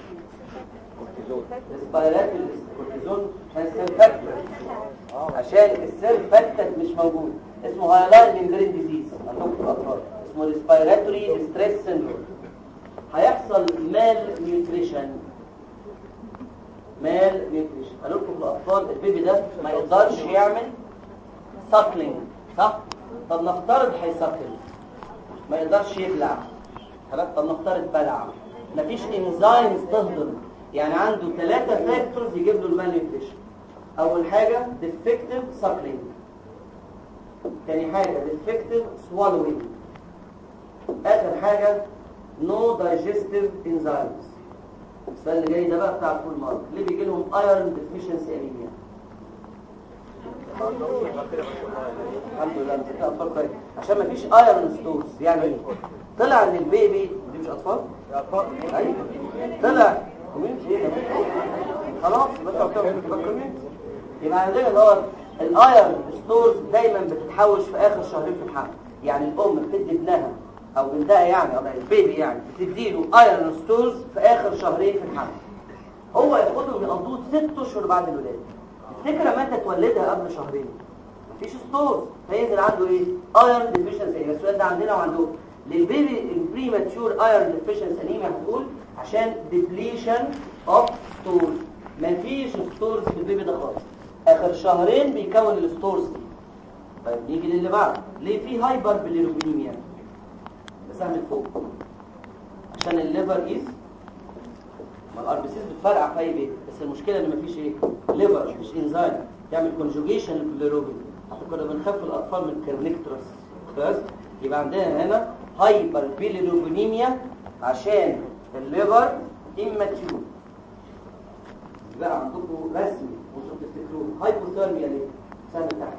ريسبيراتوري كورتيزون سيرفاكتور، عشان السيرفاكتور مش موجود، اسمه هايلاين ميمبرين ديزيز عندكم في الاطفال، اسمه ريسبيراتوري ديستريس سيندروم. هيحصل مال نيوتريشن. مال نيوتريشن قالوا لكم في الاطفال البيبي ده ما يقدرش يعمل ساكلينج، صح؟ طب نفترض هيساكل ما يقدرش يبلع، خلاص؟ طب نفترض بلع، مفيش انزيمز تهضم، يعني عنده ثلاثة فاكتورز يجيب له المال نيوتريشن. اول حاجه ديفكتيف ساكلينج، تاني حاجه ديفكتيف سوالوينج، اخر حاجه نو دايجستيف انزيمز. السؤال اللي جاي ده بقى بتاع الفول مارك، ليه بيجي لهم ايرون ديفيشنسي انيميا؟ الحمد لله مسكت اطفال كويس عشان ما فيش ايرون ستورز. يعني ايه؟ طلع ان البيبي دي مش اطفال؟ اطفال ايوه طلع خلاص بس يبقى عندنا اللي هو الايرون ستورز دايما بتتحوش في اخر شهرين في الحمل. يعني الام بتدي ابنها او بنتها يعني او البيبي يعني بتديله ايرون ستورز في اخر شهرين في الحمل. هو ياخدهم يقضوه ست اشهر بعد الولاده. تفتكر لما انت تولدها قبل شهرين مفيش ستورز، فينزل عنده ايه؟ ايرون ديفيشنسي. السؤال ده عندنا وعندهم. للبيبي البريماتشور ايرون ديفيشنسي انيميا هتقول عشان ديبليشن اوف ستورز. مفيش ستورز في البيبي ده خالص، اخر شهرين بيكون الستورز دي. طيب نيجي للي بعده، ليه في هايبر بيليروبينيميا؟ بسهم فوق عشان الليفر از ما الار بي سيز بتفرقع في اي بيت، بس المشكله ان مفيش ايه؟ ليفر مش انزيم تعمل كونجوجيشن للبيليروبين. حتى كنا بنخاف الاطفال من كيرنيكتروس. خلاص يبقى عندنا هنا هايبر بيليروبينيميا عشان الليفر اماتيور. بقى عندكم رسمي وانتم تفتكروه هايبوثيرميا ليه؟ سنه تحت.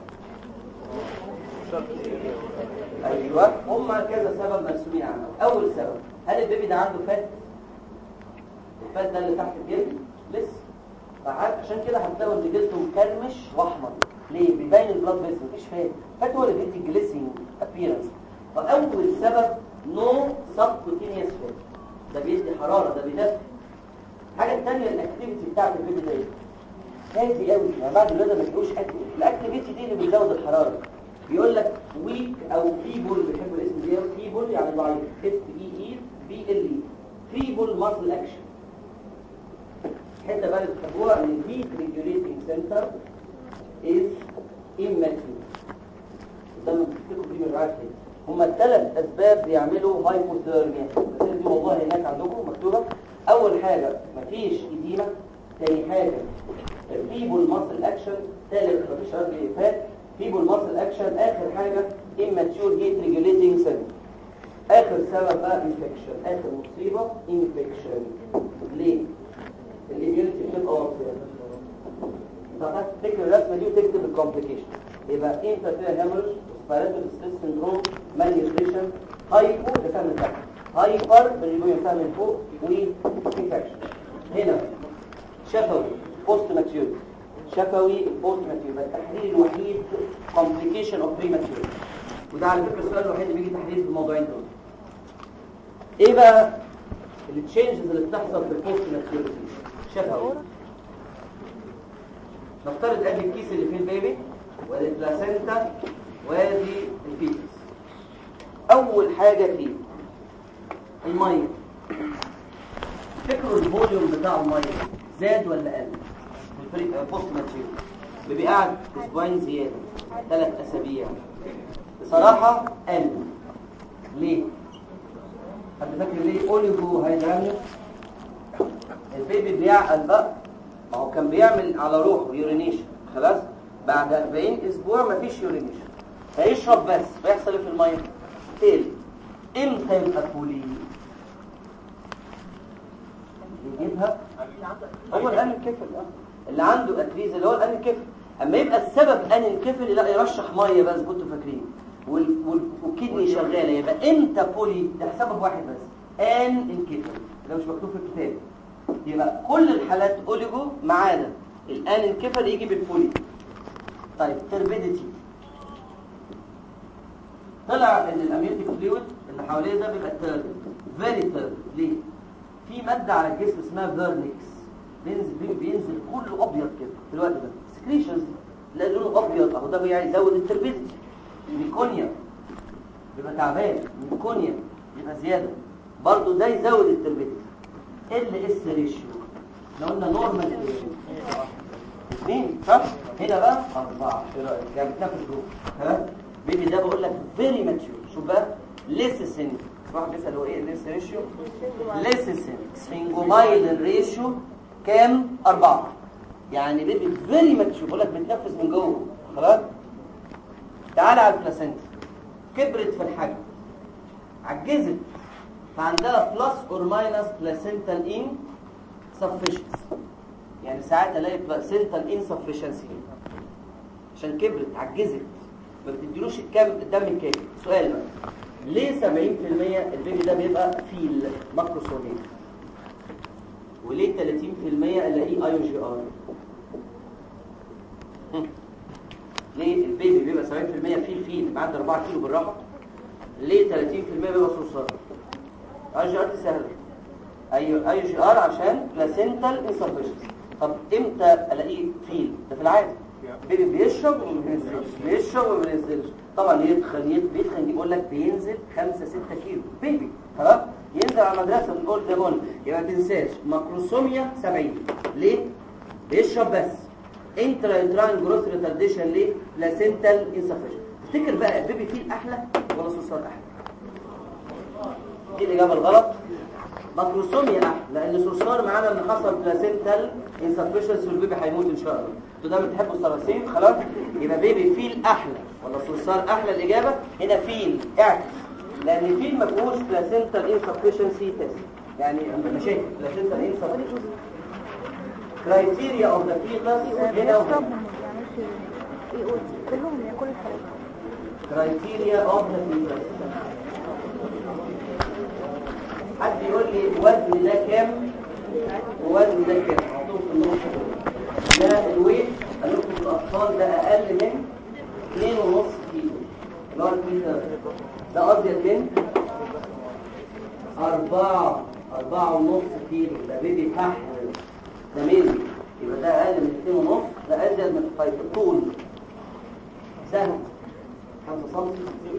ايوه هم كذا سبب مرسومين عنه. اول سبب، هل البيبي ده عنده فات؟ الفات ده اللي تحت الجلد لسه، عشان كده هتلاقوا ان جلده مكرمش واحمر. ليه؟ بيبين البلاد فيسل مفيش فات. فات هو اللي بيدي الجليسين ابييرنس. فاول سبب نو سبكوتينيوس فات، ده بيدي حراره، ده بيدفي. الحاجه الثانيه الاكتيفيتي بتاعت البيبي ده ايه؟ هادي قوي، يعني بعد الولاده ما تلاقوش اكتيف. الاكتيفيتي دي اللي بيزود الحراره. بيقول لك ويك او فيبل، بيحبوا الاسم ده، فيبل يعني ضعيف، اف اي اي بي ال اي، فيبل ماسل اكشن. حته بقى بتحبوها ان الهيت ريجوليتنج سنتر از immature. ده ما بتفتكروا فيه من عارف ايه. هما الثلاث اسباب بيعملوا هايبوثيرميا. بس دي والله هناك عندكم مكتوبه. اول حاجه مفيش اديمه، ثاني حاجه فيبل ماسل اكشن، ثالث مفيش ارض فات، فيبل ماسل اكشن، اخر حاجه immature heat regulating center. اخر سبب بقى انفكشن، اخر مصيبه انفكشن. ليه؟ الاميونيتي بتبقى واطيه. فقط تكتب الرسمه دي وتكتب الكومبليكيشن. يبقى انترفيرال هيموريج، سبيراتوري ستريس سندروم، مالنيوتريشن، هايبو ده فاهم من تحت، هايبر بالريبوين فاهم من فوق، وانفكشن. هنا شفوي بوست ماتيوريتي، شفوي بوست ماتيوريتي. التحليل الوحيد كومبليكيشن اوف بريماتيوريتي، وده على فكره السؤال الوحيد اللي بيجي تحليل في الموضوعين دول. ايه بقى التشينجز اللي بتحصل في البوست ماتيوريتي؟ شفوي. نفترض ادي الكيس اللي فيه البيبي وادي البلاسينتا وادي الفيتس. اول حاجه فيه الميه. فكروا الفوليوم بتاع الميه زاد ولا قل في البوست ماتيوريتي؟ بيبقى قاعد اسبوعين زياده، ثلاث اسابيع، بصراحه قل. ليه؟ حد فاكر ليه؟ اوليجو هيدراميوس. البيبي بيعقل بقى، ما هو كان بيعمل على روحه يورينيشن، خلاص بعد أربعين اسبوع مفيش يورينيشن، هيشرب بس، فيحصل ايه في الميه؟ تقل. امتى يبقى بولي؟ يجيبها هو الان الكفل اللي عنده اتريز، اللي هو الان الكفل. اما يبقى السبب ان الكفل لا يرشح ميه بس، كنتوا فاكرين، والكدني شغاله، يبقى امتى بولي؟ ده سبب واحد بس، ان الكفل. ده مش مكتوب في الكتاب. يبقى كل الحالات اوليجو ما عدا الان الكفل يجي بالبولي. طيب تربيديتي، طلع ان الاميوتيك فلويد اللي حواليه ده بيبقى تيربيد، فيري تيربيد. ليه؟ في ماده على الجسم اسمها فيرنكس، بينزل بينزل كله ابيض كده في الوقت ده، سكريشنز لا لونه ابيض اهو، ده بيزود التربيديتي. ميكونيا بيبقى تعبان، ميكونيا يبقى زياده برضو، ده يزود التربيديتي. ال اس ريشيو لو قلنا نورمال اثنين صح؟ هنا بقى أربعة. ايه رأيك؟ يعني بتنافس جوه. ها؟ بيبي ده بقول لك فيري ماتيور. شوف بقى ليس سن. واحد بيسأل هو ايه الليس ريشيو؟ ليس سن. سفنجومايل ريشيو كام؟ أربعة. يعني بيبي فيري ماتيور، بقول لك بتنفس من جوه. خلاص؟ تعالى على البلاسنتا. كبرت في الحجم. عجزت. فعندها بلس اور ماينس بلاسنتال ان سفشنسي. يعني ساعات الاقي بلاسنتال انسفشنسي عشان كبرت عجزت، ما بتديلوش الكام الدم الكافي. سؤال بقى، ليه سبعين في المية البيبي ده بيبقى فيل ماكروسوميل، وليه ثلاثين في المية الاقيه اي جي ار؟ ليه البيبي بيبقى سبعين في المية فيل فيل بعد أربعة كيلو بالراحه، ليه ثلاثين في المية بيبقى صرصار؟ اي جي ار دي سهله. ايوه اي جي ار عشان بلاسنتال انسفشنسي. طب امتى الاقيه فيل؟ ده في العادي بيبي بيشرب وما بينزلش، بيشرب وما بينزلش. طبعا يتخن بيتخن يقول لك بينزل خمسة ستة كيلو بيبي، خلاص ينزل على المدرسه بنقول ده مول. يبقى ما تنساش ماكروسوميا سبعين. ليه؟ بيشرب بس. انترا انتران جروث ريتارديشن ليه؟ بلاسنتال انسفشنسي. تفتكر بقى البيبي فيل احلى ولا صرصار احلى؟ دي الاجابه الغلط. ماكروسوميا احلى، لان صرصار معانا ان حصل بلاسنتال انسفشنسي والبيبي هيموت ان شاء الله. انتوا دايما بتحبوا الصراصير، خلاص يبقى بيبي فيل احلى ولا صرصار احلى؟ الاجابه هنا فيل. اعكس، لان فيل ما فيهوش بلاسنتال انسفشنسي تيست، يعني مشاكل بلاسنتال انسفشنسي. كرايتيريا اوف ذا فيتس هنا وهنا. كلهم ياكلوا الحاجات. كرايتيريا اوف ذا فيتس. حد يقول لي وزن ده كام ووزن ده كام؟ احطهم في النص. ده الويت قالوا لكم في الاطفال ده اقل من اثنين ونص كيلو، اللي هو المتر ده ازيد من أربعة أربعة ونص كيلو. ده بيبي تحت ده ميلي، يبقى ده اقل من اثنين ونص، ده ازيد من طيب الطول سهل خمسة سنتي.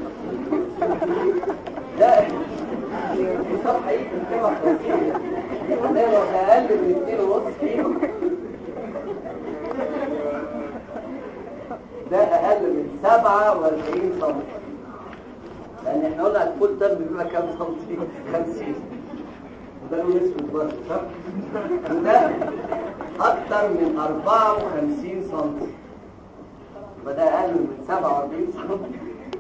ده مصاب حقيقي الكلمة الفرنسية ده لو أقل من اثنين ونص كيلو، ده أقل من سبعة وأربعين سم، لأن احنا قلنا الفول تم بيبقى كام سنتي؟ خمسين. وده له نصف البرد صح؟ وده أكتر من أربعة وخمسين سنتي، يبقى ده أقل من سبعة وأربعين سنتي.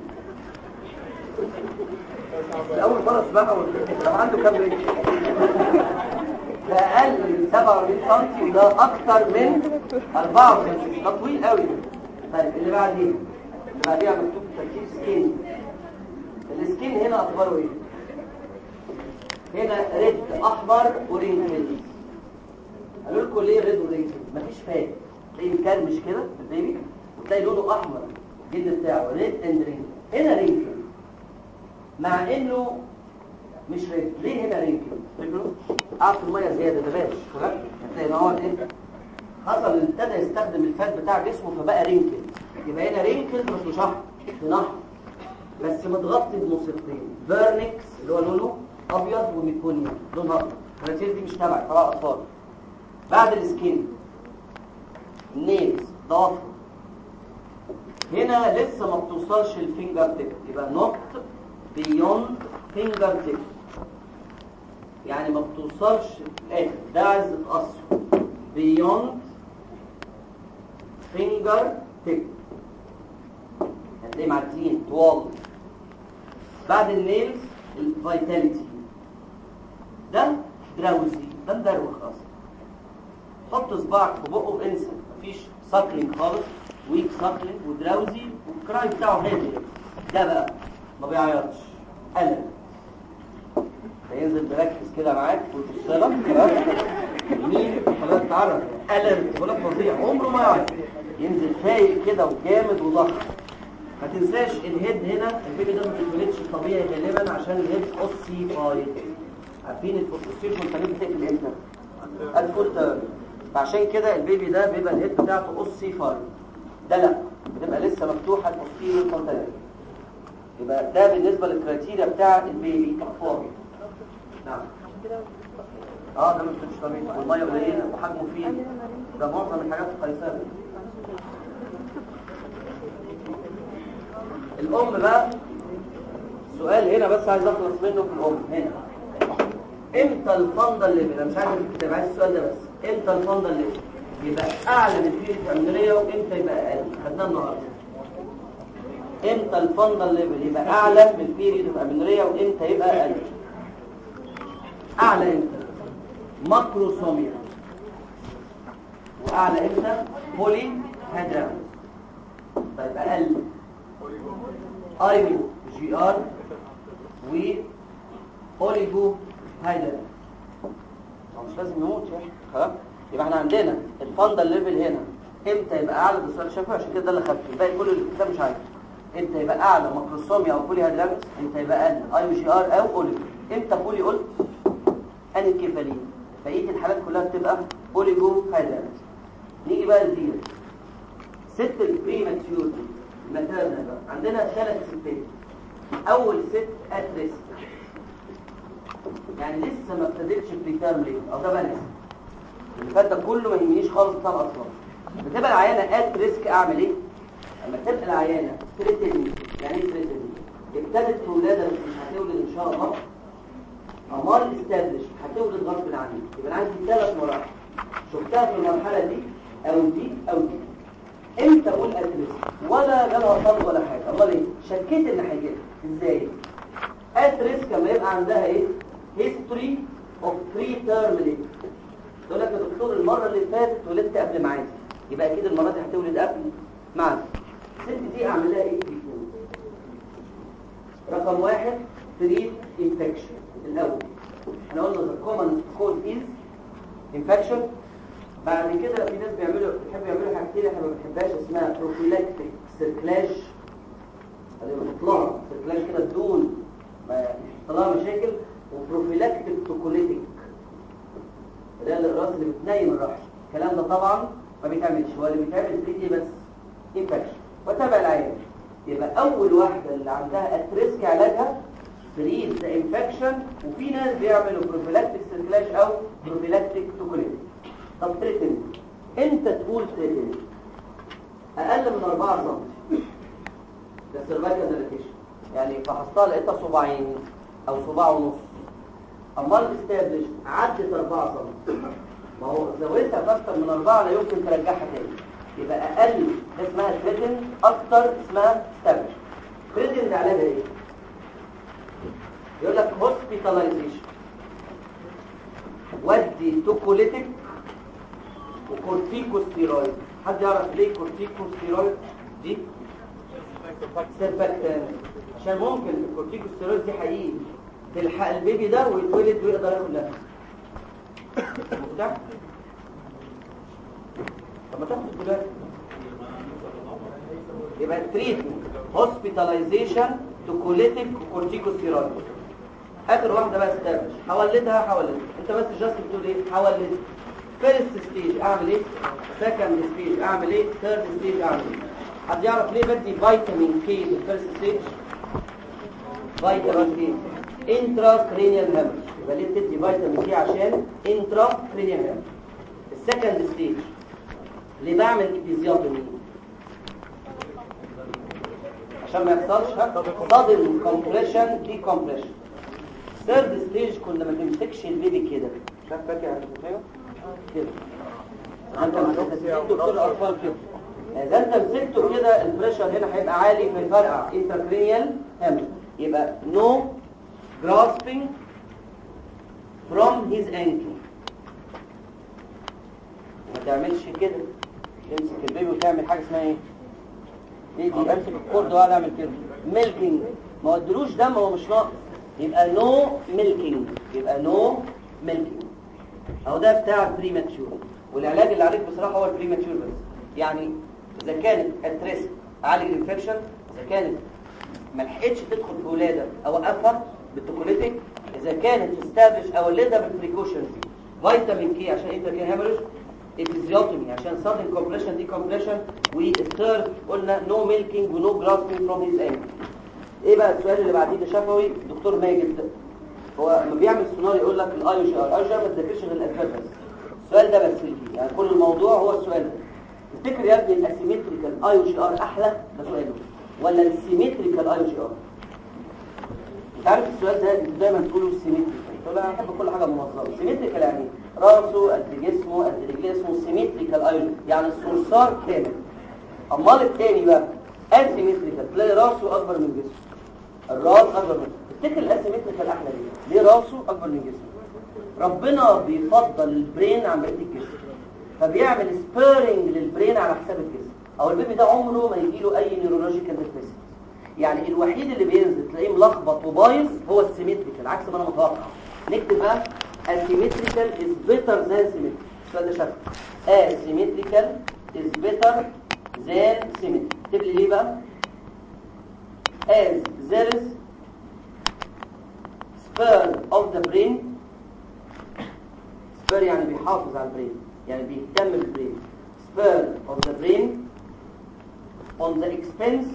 الأول مرة اسمعها طب عنده كام رجل؟ ده أقل من سبعة وأربعين سنتي وده أكتر من أربعة وخمسين. ده طويل قوي. طيب اللي بعديه اللي بعديها مكتوب تركيب سكين. السكين هنا أخباره إيه؟ هنا ريد أحمر ورينكلز. قالوا لكم ليه ريد ورينكلز؟ مفيش فات، تلاقيه مكرمش كده في البيبي وتلاقي لونه أحمر الجلد بتاعه ريد أند رينكلز. هنا رينكلز مع انه مش رينكل. ليه هنا رينكل؟ فاكروا؟ قعد في الميه زياده ده باش، خلاص هتلاقي ان هو ايه؟ حصل ان ابتدى يستخدم الفات بتاع جسمه فبقى رينكل. يبقى هنا رينكل بس مش احمر، نحر بس متغطي بموسيقتين، فيرنكس اللي هو لونه ابيض وميكونيا لونها اخضر. الكراتين دي مش تبع تبع اطفال. بعد السكين النيلز ضوافر هنا لسه ما بتوصلش الفينجر تيب، يبقى نوت بيوند فينجر تيب، يعني ما بتوصلش الاخر، ده عايز يتقصر بيوند فينجر تيب، هتلاقي معديين طوال. بعد النيلز الفيتاليتي، ده دراوزي، ده مدروخ اصلا. حط صباعك في بقه وانسى، مفيش ساكلينج خالص، ويك ساكلينج ودراوزي، والكراي بتاعه هادي. ده بقى ما بيعيطش، قلق، هينزل مركز كده معاك وتفصلك مين خلاص تعرف قلق ولا فظيع، عمره ما يعيط، ينزل فايق كده وجامد وضخم. ما تنساش الهيد هنا، البيبي ده ما بيتولدش طبيعي غالبا عشان الهيد اوسيفايد. عارفين البوستيريور فونتانيل بتقفل امتى؟ الفول تيرم. فعشان كده البيبي ده بيبقى الهيد بتاعته اوسيفايد، ده لا، بتبقى لسه مفتوحه البوستيريور فونتانيل. يبقى ده بالنسبه للكرايتيريا بتاع البيبي فاضي. نعم. اه ده مش طبيعي، والميه قليله وحجمه فيه، ده معظم الحاجات القيصريه. الام بقى سؤال هنا بس عايز اخلص منه في الام هنا، امتى الفندل ليفل؟ انا مش عايز الكتاب، عايز السؤال ده بس، امتى الفندل ليفل يبقى اعلى من الفيريد امنوريا وامتى يبقى اقل؟ خدناه النهارده. امتى الفندل ليفل يبقى اعلى من الفيريد امنوريا وامتى يبقى اقل؟ اعلى امتى؟ ماكروسوميا. واعلى امتى؟ بولي هيدرامس. طيب اقل؟ ايو جي ار و اوليجو هايدر. مش لازم نموت يعني خلاص. يبقى احنا عندنا الفندل ليفل هنا امتى يبقى اعلى؟ ده سؤال شافه عشان كده ده اللي خدته، الباقي كل الكتاب مش عارف. امتى يبقى اعلى ماكروسوميا او بولي هيدرامس، امتى يبقى اقل ايو جي ار او اوليجو. امتى بولي قلت انكيفالين، بقيه الحالات كلها بتبقى اوليجو هايدرامس. نيجي بقى لدي ست البريماتيور الماتيرنال بقى. عندنا ثلاث ستات. اول ست ات ريسك، يعني لسه ما ابتدتش بريتيرم ليه، او ده بقى لسه اللي فات ده كله ما يهمنيش خالص بتاع الاطفال. بتبقى العيانه ات ريسك اعمل ايه؟ لما تبقى العيانه ثريتنج، يعني ايه ثريتنج؟ ابتدت في ولاده بس مش هتولد ان شاء الله، امال استابلش هتولد غصب عني. يبقى انا عندي ثلاث مراحل شفتها في المرحله دي او دي او دي. امتى اقول ات ريسك؟ ولا جالها طلب ولا حاجه، امال ايه؟ شكيت ان هيجي ازاي؟ ات ريسك لما يبقى عندها ايه؟ هيستوري اوف بري تيرم ليبر. تقول لك يا دكتور المره اللي فاتت ولدت قبل ميعادي، يبقى اكيد المره دي هتولد قبل ميعادي. الست دي اعمل لها ايه؟ رقم واحد تريد انفكشن. الاول احنا قلنا ذا كومن كوز از انفكشن. بعد كده في ناس بيعملوا بيحبوا يعملوا حاجه كتير احنا ما بنحبهاش، اسمها بروفيلاكتيك سيركلاج. اللي بتطلع سيركلاج كده بدون ما يحصلها مشاكل، وبروفيلاكتيك توكوليتيك اللي هي الراس اللي بتنيم الرحم. الكلام ده طبعا ما بيتعملش، هو اللي بيتعمل في دي بس انفكشن. وتابع العيان. يبقى اول واحده اللي عندها اتريسك علاجها تريد ذا انفكشن، وفي ناس بيعملوا بروفيلاكتيك سيركلاج او بروفيلاكتيك توكوليتيك. طب تريتن انت تقول تريتن اقل من أربعة سم ده سيرفايكال ديليتيشن، يعني فحصتها لقيتها صباعين او صباع ونص. امال الاستابلش عدت أربعة سم، ما هو زودتها باكتر من أربعة لا يمكن ترجعها تاني. يبقى اقل اسمها تريتن، اكتر اسمها استابلش. تريتن ده علاجها ايه؟ يقول لك هوسبيتاليزيشن، ودي توكوليتيك وكورتيكوستيرويد. حد يعرف ليه كورتيكوستيرويد دي؟ سيرفاكتان، عشان ممكن الكورتيكوستيرويد دي حقيقي تلحق البيبي ده ويتولد ويقدر ياخد نفسه. مفتاح؟ طب ما تاخد دلوقتي. يبقى التريتمنت هوسبيتاليزيشن توكوليتيك وكورتيكوستيرويد. اخر واحده بقى استابلش، هولدها هولدها انت بس جاست بتقول ايه؟ هولدها. فيرست ستيج اعمل ايه؟ سكند ستيج اعمل ايه؟ ثيرد ستيج اعمل ايه؟ حد يعرف ليه بدي فيتامين كي في الفيرست ستيج؟ فيتامين كي انترا كرينيال هامر. يبقى ليه بتدي فيتامين كي؟ عشان انترا كرينيال هامر. السكند ستيج ليه بعمل ابيزيوتومي؟ عشان ما يحصلش sudden compression decompression. ثيرد ستيج كنا ما تمسكش البيبي كده، شايف فاكر يا دكتور كده، انت مسكت دكتور الاطفال كده، اذا انت مسكته كده البريشر هنا هيبقى عالي في الفرقع intracranial hemorrhage. يبقى no grasping from his ankle. ما تعملش كده، تمسك البيبي وتعمل حاجه اسمها ايه؟ ايه دي؟ امسك الكورد واقعد اعمل كده ميلكينج، ما ودلوش دم هو مش ناقص، يبقى نو ميلكينج، يبقى نو ميلكينج. اهو ده بتاع البريماتشور، والعلاج اللي عليك بصراحه هو البريماتشور بس. يعني اذا كانت اتريسك اعالج الانفكشن، اذا كانت ما لحقتش تدخل في ولاده اوقفها بالتوكوليتيك، اذا كانت استابلش اولدها بالبريكوشنز، فيتامين كي عشان انت كان هيمرج، افيزيوتومي عشان سادن كومبريشن دي كومبريشن، والثيرد قلنا نو ميلكينج ونو جراسبينج فروم هيز انكل. ايه بقى السؤال اللي بعديه ده شفوي دكتور ماجد ده، هو لما بيعمل سونار يقول لك الاي او جي ار، الاي او جي ار ما تذاكرش غير الاسباب بس. السؤال ده بس فيه يعني كل الموضوع هو السؤال ده. تفتكر يا ابني الاسيمتريكال اي او جي ار احلى، ده سؤاله، ولا السيمتريكال اي او جي ار؟ انت عارف السؤال ده انت دايما تقولوا السيمتريكال، تقول انا بحب كل حاجه منظمه. سيمتريكال يعني راسه قد جسمه قد رجليه، اسمه سيمتريكال اي او جي، يعني الصرصار كامل. امال الثاني بقى اسيمتريكال، تلاقي راسه اكبر من جسمه، الراس اكبر من، تفتكر الاسيمتريكال احلى ليه؟ ليه راسه اكبر من جسمه؟ ربنا بيفضل البرين عن بقيه الجسم، فبيعمل سبيرنج للبرين على حساب الجسم. او البيبي ده عمره ما يجي له اي نيورولوجيكال ديفيسيت، يعني الوحيد اللي بينزل تلاقيه ملخبط وبايظ هو السيمتريكال، عكس ما انا متوقع. نكتب بقى asymmetrical is better than symmetrical. السؤال ده شكله asymmetrical is better than symmetrical. اكتب لي ليه بقى؟ as there is spur of the brain. spur يعني بيحافظ على البرين، يعني بيهتم بالبرين. spur of the brain on the expense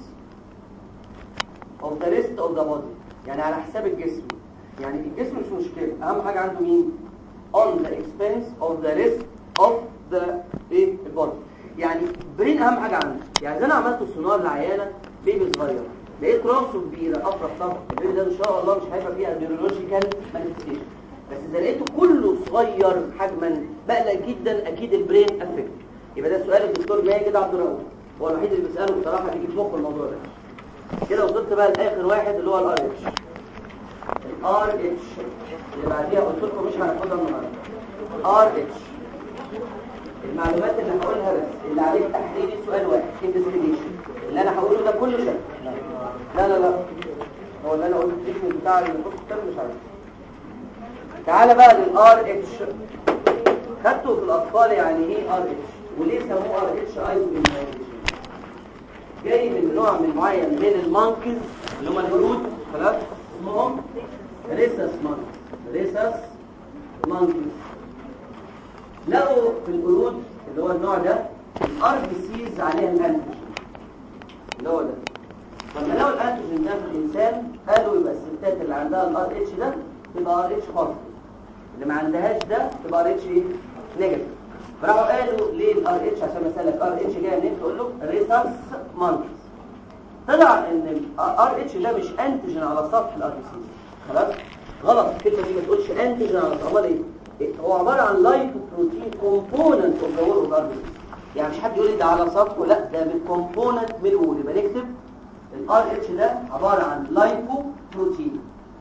of the rest of the body، يعني على حساب الجسم. يعني الجسم مش مشكلة، أهم حاجة عنده مين؟ on the expense of the rest of the ايه البودي. يعني برين أهم حاجة عنده. يعني إذا أنا عملت السونار لعيانة بيبي صغير، لقيت راسه كبيرة أفرح طبعا، البيبي ده إن شاء الله مش هيبقى فيها نيورولوجيكال مانيفستيشن. بس إذا لقيته كله صغير حجما بقلق جدا، أكيد البرين أفكت. يبقى ده سؤال الدكتور ماجد عبد الرؤوف، هو الوحيد اللي بيسأله بصراحة بيجي في مخه الموضوع ده. كده وصلت بقى لآخر واحد اللي هو الار اتش. الار اتش اللي بعديها قلت لكم مش هناخدها النهارده. ار اتش المعلومات اللي هقولها بس، اللي عليك تحليلي سؤال واحد انفستيجيشن، اللي انا هقوله ده كله شك. لا لا لا هو اللي انا قلت الاسم بتاع اللي كنت مش عارف. تعالى بقى للار اتش. خدته في الاطفال يعني ايه ار اتش، وليه سموه ار اتش ايزومينايزيشن؟ جاي من نوع من معين من المانكيز اللي هم القرود، خلاص اسمهم ريسس مانكيز. ريسس مانكيز لقوا في القرود اللي هو النوع ده الار بي سيز عليها الانتيجين اللي هو ده. لما لقوا الانتيجين ده في الانسان قالوا يبقى الستات اللي عندها الار اتش ده تبقى ار اتش بوزيتيف، اللي ما عندهاش ده تبقى ار اتش ايه نيجاتيف. فراحوا قالوا ليه الار اتش؟ عشان اسالك ار اتش جايه منين تقول له ريسس مانكيز. طلع ان الار اتش ده مش انتيجين على سطح الار بي سيز، خلاص غلط الكلمه دي، ما تقولش انتيجين على سطح. امال ايه؟ هو عباره عن لايبوبروتين كومبوننت اوف ذا وول اوف ار بي سيز. يعني مش حد يقول لي ده على سطحه، لا ده من كومبوننت من الوول. يبقى نكتب الار اتش ده عباره عن لايبوبروتين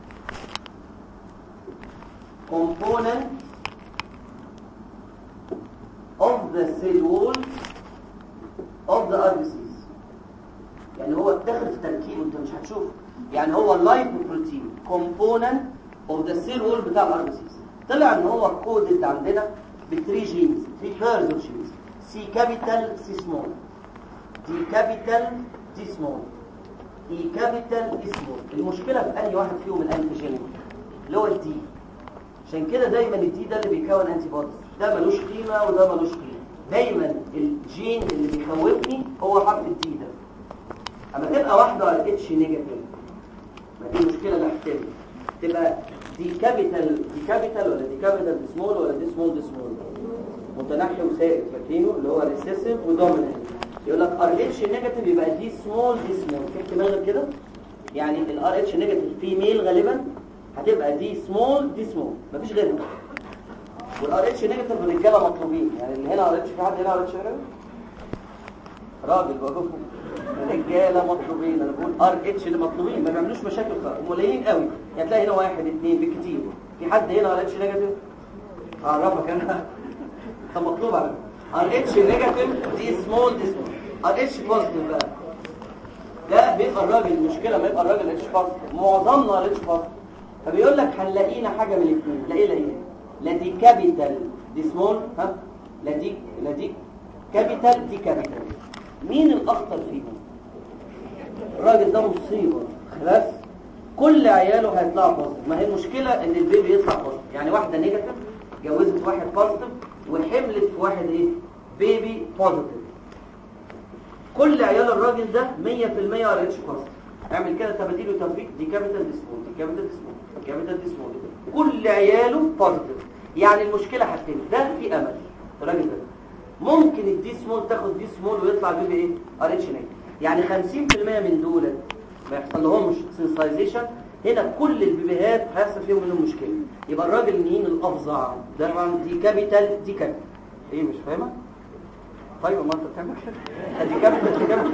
كومبوننت of the cell wall of the ار بي سيز. يعني هو اتاخد في تركيبه انت مش هتشوفه، يعني هو اللايبوبروتين كومبوننت of the cell wall بتاع الار بي سيز. طلع ان هو كودد عندنا بثري جينز، ثري بيرز اوف جينز، سي كابيتال سي سمول، دي كابيتال دي سمول، اي كابيتال اي سمول. المشكله في انهي واحد فيهم الانتيجين اللي هو الدي. عشان كده دايما الدي ده اللي بيكون انتي بوديز، ده ملوش قيمه وده ملوش قيمه. دايما الجين اللي بيخوفني هو حرف الدي ده. اما تبقى واحده على اتش نيجاتيف ما دي مشكله محتاجه تبقى دي كابيتال دي كابيتال ولا دي كابيتال دي سمول ولا دي سمول دي سمول، متنحي وسائد فاكرينه اللي هو ريسيسيف ودومينانت. يقول لك ار اتش نيجاتيف يبقى دي سمول دي سمول، في احتمال غير كده؟ يعني الار اتش نيجاتيف فيميل غالبا هتبقى دي سمول دي سمول، مفيش غيرها. والار اتش نيجاتيف الرجاله مطلوبين، يعني اللي هنا ار اتش، في حد هنا ار اتش نيجاتيف؟ راجل بقول الرجاله مطلوبين، انا بقول ار اتش اللي مطلوبين، ما بيعملوش مشاكل خالص، قليلين قوي، يعني تلاقي هنا واحد اثنين بالكتير. في حد هنا ار اتش نيجاتيف؟ اعرفك انا طب مطلوب على ار اتش نيجاتيف دي سمول دي سمول. ار اتش بوزيتيف بقى ده بيبقى الراجل، المشكله ما يبقى الراجل اتش بوزيتيف، معظمنا ار اتش بوزيتيف، فبيقول لك هنلاقينا حاجه من الاثنين، لا ايه لا ايه، لا دي كابيتال دي سمول، ها لا دي لا دي كابيتال دي كابيتال. مين الاخطر فيهم؟ الراجل ده مصيبه خلاص، كل عياله هيطلعوا بوزيتيف. ما هي المشكله ان البيبي يطلع بوزيتيف، يعني واحده نيجاتيف جوزت واحد بوزيتيف وحملت في واحد ايه بيبي بوزيتيف، كل عيال الراجل ده مية في المية ار اتش بوزيتيف. اعمل كده تباديل وتوفيق، دي كابيتال دي سمول، دي كابيتال دي سمول، دي كابيتال دي سمول، كل عياله بوزيتيف. يعني المشكله حاجتين، ده في امل الراجل ده ممكن الدي سمول تاخد دي سمول ويطلع بيبي ايه ار اتش نيجاتيف، يعني خمسين في المية من دول ما يحصل لهمش سنسايزيشن. هنا كل البيبيهات هيحصل فيهم منهم مشكله. يبقى الراجل مين الافظع ده؟ طبعا دي كابيتال دي كابيتال. ايه مش فاهمه؟ طيب ما انت بتعمل كده دي كابيتال دي كابيتال.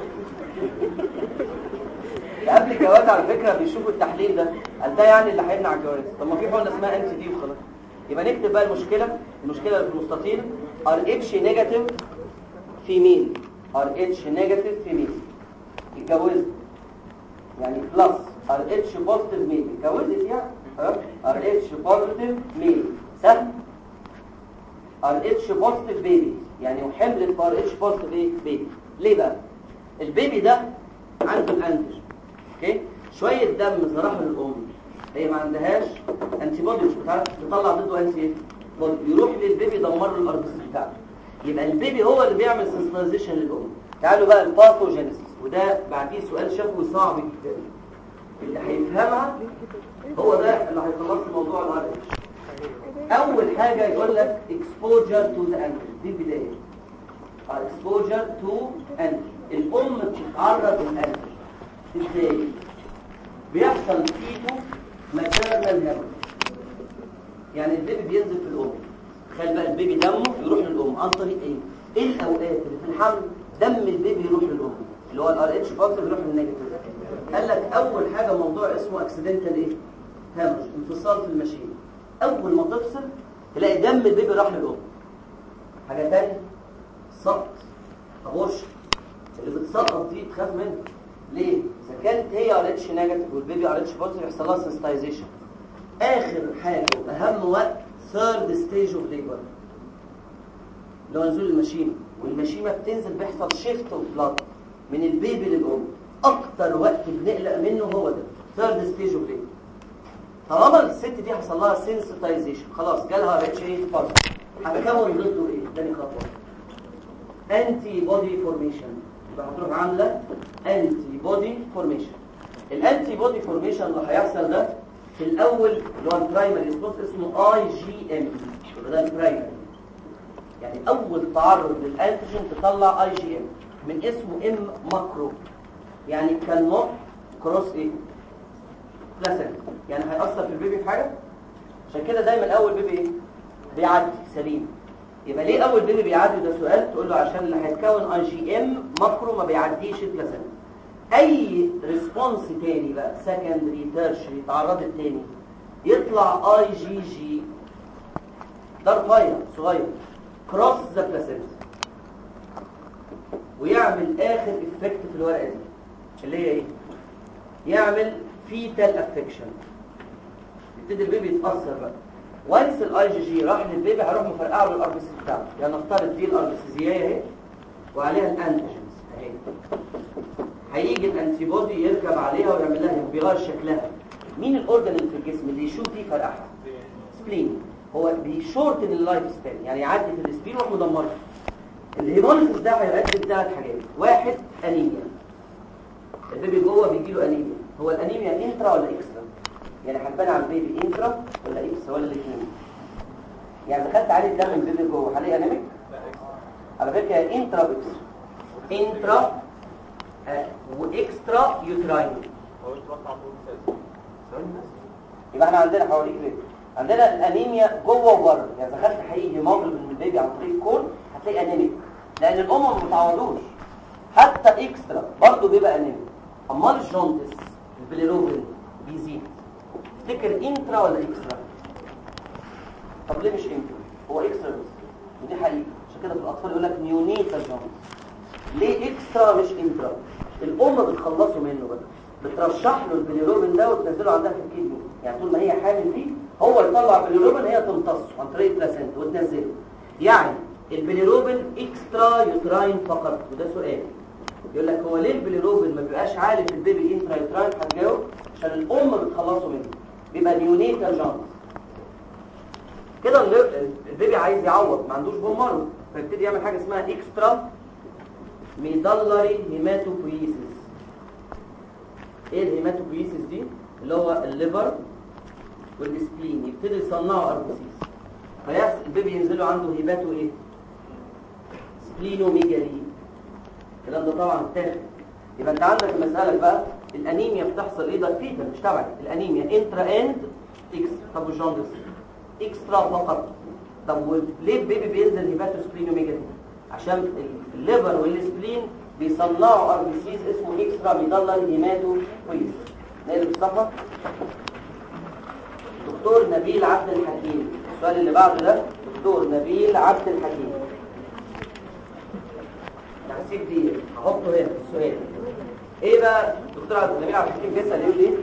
قبل الجواز على فكره بيشوفوا التحليل ده، قال ده يعني اللي هيمنع الجواز. طب ما في حقنه اسمها انتي دي وخلاص. يبقى نكتب بقى المشكله، المشكله اللي في المستطيل ار اتش نيجاتيف فيميل، ار اتش نيجاتيف فيميل اتجوزت، يعني بلس ار اتش بوزيتيف ميل اتجوزت، يعني ار اتش بوزيتيف ميل سهل، ار اتش بوزيتيف بيبي يعني وحملت في ار اتش بوزيتيف ايه بيبي. ليه بقى؟ البيبي ده عنده الانتيجين، اوكي، شويه دم راحوا للام، هي ما عندهاش انتي بودي، مش بتعرف تطلع ضده انتي بودي، يروح للبيبي يدمر له الار بي سي بتاعته، يبقى البيبي هو اللي بيعمل سنسيتايزيشن للام. تعالوا بقى الباثوجينيسيس، وده بعديه سؤال شفوي صعب جدا، اللي هيفهمها هو ده اللي هيخلص موضوع الار اتش. اول حاجه يقول لك exposure to the antigen، دي البدايه. exposure to antigen، الام بتتعرض للانتيجين ازاي؟ بيحصل فيتو ماتيرنال هيموريج، يعني البيبي بينزل في الام، تخيل بقى البيبي دمه يروح للام عن طريق ايه؟ ايه الاوقات اللي في الحمل دم البيبي يروح للام اللي هو الار اتش بوزيتيف يروح للنيجاتيف؟ قال لك اول حاجه موضوع اسمه اكسيدنتال ايه؟ هيموريج، انفصال في المشيمه. اول ما تفصل تلاقي دم البيبي راح للام. حاجه ثانيه سقط، ابورشن، اللي بتسقط دي تخاف منها. ليه؟ اذا كانت هي ار اتش نيجاتيف والبيبي ار اتش بوزيتيف يحصل لها سنسيتايزيشن. اخر حاجه اهم وقت ثيرد ستيج اوف ليبر، اللي هو نزول المشيمه، والمشيمه بتنزل بيحصل شيفت اوف بلاد من البيبي للام. اكتر وقت بنقلق منه هو ده ثيرد ستيج اوف ليبر. طالما الست دي حصل لها سنسيتايزيشن خلاص جالها ار اتش ايه بوزيتيف، هتكون ضده ايه؟ تاني خطوه انتي بودي فورميشن، يبقى هتروح عامله انتي بودي فورميشن. الانتي بودي فورميشن اللي هيحصل ده في الاول اللي هو البرايمري ريسبونس اسمه اي جي ام، ده البرايمري، يعني اول تعرض للانتيجين تطلع اي جي ام من اسمه ام ماكرو، يعني كان نوت كروس ايه بلاسنت، يعني هيأثر في البيبي في حاجه. عشان كده دايما اول بيبي ايه بيعدي سليم. يبقى ليه اول بيبي بيعدي؟ ده سؤال تقول له عشان اللي هيتكون اي جي ام ماكرو ما بيعديش البلاسنت. اي ريسبونس تاني بقى سكندري تيرشري تعرضت تاني يطلع اي جي جي، ده رفيع صغير كروس ذا بلاسنت، ويعمل اخر افكت في الورقه دي اللي هي ايه؟ يعمل فيتال افكشن، يبتدي البيبي يتاثر بقى. وانس الاي جي جي راح للبيبي هيروح مفرقعه له الار بي سي بتاعته، يعني نفترض دي الار بي سي اهي وعليها الانتيجنز اهي، هيجي الانتي بودي يركب عليها ويعمل لها بيغير شكلها. مين الاورجن اللي في الجسم اللي يشوف فيه فرقعها؟ سبلين. هو بيشورتن اللايف سبان، يعني يعدي في السبين ويروح مدمرها. الهيموليسيس ده هيؤدي لثلاث حاجات. واحد انيميا، البيبي جوه بيجي له انيميا. هو الانيميا انترا ولا اكسترا؟ يعني هتبان على البيبي انترا ولا اكسترا ولا الاثنين؟ يعني دخلت عليه الدم البيبي جوه هلاقي انيميك؟ على فكره انترا اكسترا. انترا واكسترا يوتراين. يبقى احنا عندنا حواليك ليه؟ عندنا الانيميا جوه وبره، يعني اذا خدت حقيقي هيموجلوبين من البيبي عن طريق الكون هتلاقي انيميك، لان الام ما بتعوضوش. حتى اكسترا برضه بيبقى انيميك. امال الجوندس البيليروبين بيزيد، تفتكر انترا ولا اكسترا؟ طب ليه مش انترا؟ هو اكسترا بس، ودي حقيقه. عشان كده في الاطفال يقول لك نيونيتال جوندس. ليه اكسترا مش انترا؟ الام بتخلصه منه بقى، بترشح له البيليروبين ده وتنزله عندها في الكيدني، يعني طول ما هي حامل فيه هو يطلع البيليروبين، هي تمتصه عن طريق البلاسنتا وتنزله. يعني البيليروبين اكسترا يوتراين فقط. وده سؤال يقول لك هو ليه البيليروبين ما بيبقاش عالي في البيبي انترا يوتراين؟ هتجاوب عشان الام بتخلصه منه، بيبقى نيونيتال جونز. كده البيبي عايز يعوض، ما عندوش بون مارو، فيبتدي يعمل حاجه اسمها اكسترا ميدالري هيماتوبويسيس. ايه الهيماتوبويسيس دي؟ اللي هو الليفر والسبلين يبتدي يصنعوا اربسيس، فيحصل البيبي ينزلوا عنده هيباتو ايه؟ سبلينوميجالي. الكلام ده طبعا تافه. يبقى انت عندك المساله بقى الانيميا بتحصل ايه؟ ده فيتا مش تبعي. الانيميا انترا اند اكسترا. طب والجوندس اكسترا فقط. طب ليه البيبي بينزل هيباتو سبلينوميجالي؟ عشان الليفر والسبلين بيصنعوا اربسيس اسمه اكسترا ميدالري هيماتوبويسيس. نقلب الصفحه. دكتور نبيل عبد الحكيم، السؤال اللي بعده ده دكتور نبيل عبد الحكيم. هسيب دي احطه هنا في السؤال. ايه بقى دكتور عبد نبيل عبد الحكيم بيسال يقول ايه؟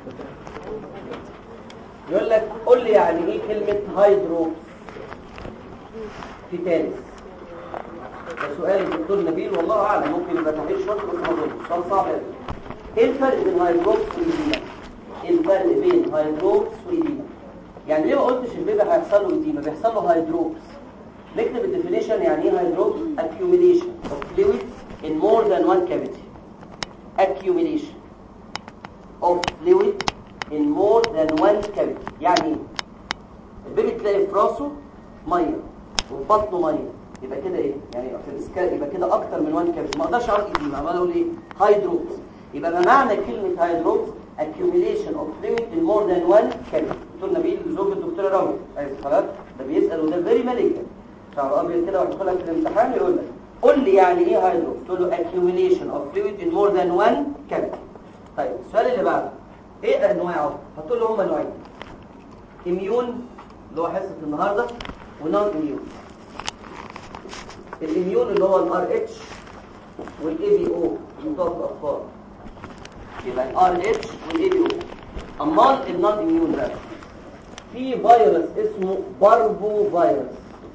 يقول لك قول لي يعني ايه كلمه هايدروبس فيتاليس؟ ده سؤال الدكتور نبيل والله اعلم، ممكن يبقى تحليل شاطر بس ما اظنش سؤال صعب. ايه الفرق بين هايدروبس وايديما؟ ايه الفرق بين هايدروبس وايديما؟ يعني ليه ما قلتش البيبي هيحصل له ايديما؟ بيحصل له هايدروبس. نكتب الديفينيشن. يعني ايه هايدروبس؟ accumulation of fluid in more than one cavity. accumulation of fluid in more than one cavity. يعني ايه؟ البيبي تلاقي في راسه ميه وفي بطنه ميه، يبقى كده ايه؟ يعني في الاسكال يبقى كده اكتر من one cavity. ما اقدرش اقول ايديما، عمال اقول ايه؟ هايدروبس. يبقى ما معنى كلمه هايدروبس؟ accumulation of fluid in more than one cavity. دكتور نبيل زوج الدكتوره رامي عايز خلاص ده بيسال وده فيري مالجنت، شعر ابيض كده ويدخل لك في الامتحان يقول لك قول لي يعني ايه هايدروبس؟ تقول له accumulation of fluid in more than one cavity. طيب السؤال اللي بعده ايه انواعه؟ هتقول له هم نوعين، اميون اللي هو حصه النهارده ونون اميون. الاميون اللي هو الار اتش والاي بي او بتوع الاطفال، يبقى الار اتش والاي بي او. امال النون اميون ده في فيروس اسمه بارفو فيروس،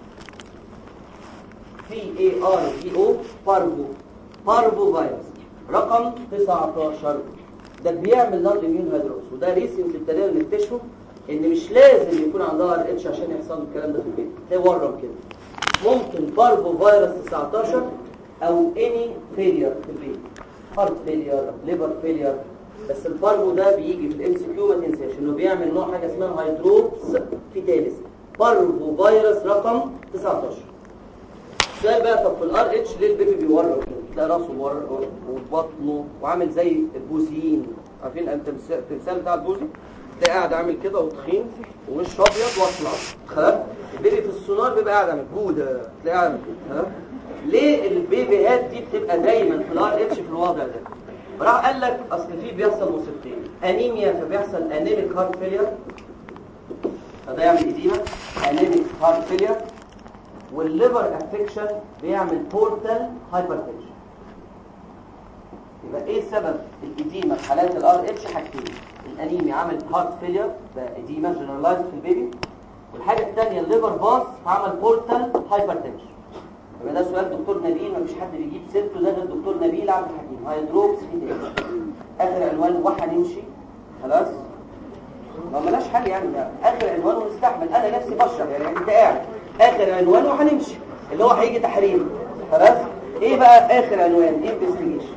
سي اي ار بي او بارفو بارفو فيروس رقم تسعتاشر. ده بيعمل نون اميون هيدروبس، وده ريسنت ابتدينا نكتشفه ان مش لازم يكون عندها ار اتش عشان يحصل الكلام ده في البيت. تلاقي ورم كده ممكن بارفو فيروس تسعتاشر او اني فيلير في البيت، هارت فيلير، ليفر فيلير. بس البارفو ده بيجي في الام سي كيو، ما تنساش انه بيعمل نوع حاجه اسمها هيدروبس فيتاليس. بارفو فيروس رقم تسعتاشر. السؤال بقى طب في الار اتش ليه البيبي بيورم؟ تلاقي راسه مورم وبطنه وعامل زي البوزيين، عارفين التمثال بتاع البوزي؟ تلاقي قاعد عامل كده وتخين ومش ابيض واطلع خلاص. البيبي في السونار بيبقى قاعد عامل بوده، تلاقيه قاعد خلاص. ليه البيبيهات دي بتبقى دايما في الار اتش في الوضع ده؟ راح قال لك اصل في بيحصل مصيبتين، انيميا فبيحصل انيميك هارت فيلير، فده يعمل ايديما انيميك هارت فيلير، والليفر افكشن بيعمل بورتال هايبرتنشن. يبقى ايه سبب الايديما في حالات الار اتش؟ حاجتين، الانيميا عمل هارت فيلير ده ايديما جنرالايز في البيبي، والحاجه الثانيه الليفر باص عمل بورتال هايبرتنشن. يبقى ده سؤال دكتور نبيل، مفيش حد بيجيب سيرته زي الدكتور نبيل عبد الحكيم. هيدروبس فيتاليس اخر عنوان وهنمشي خلاص، ما ملاش حل يعني. ده اخر عنوان ونستحمل، انا نفسي بشرح يعني انت قاعد اخر عنوان وهنمشي اللي هو هيجي تحريم خلاص. ايه بقى اخر عنوان؟ انفستيجيشن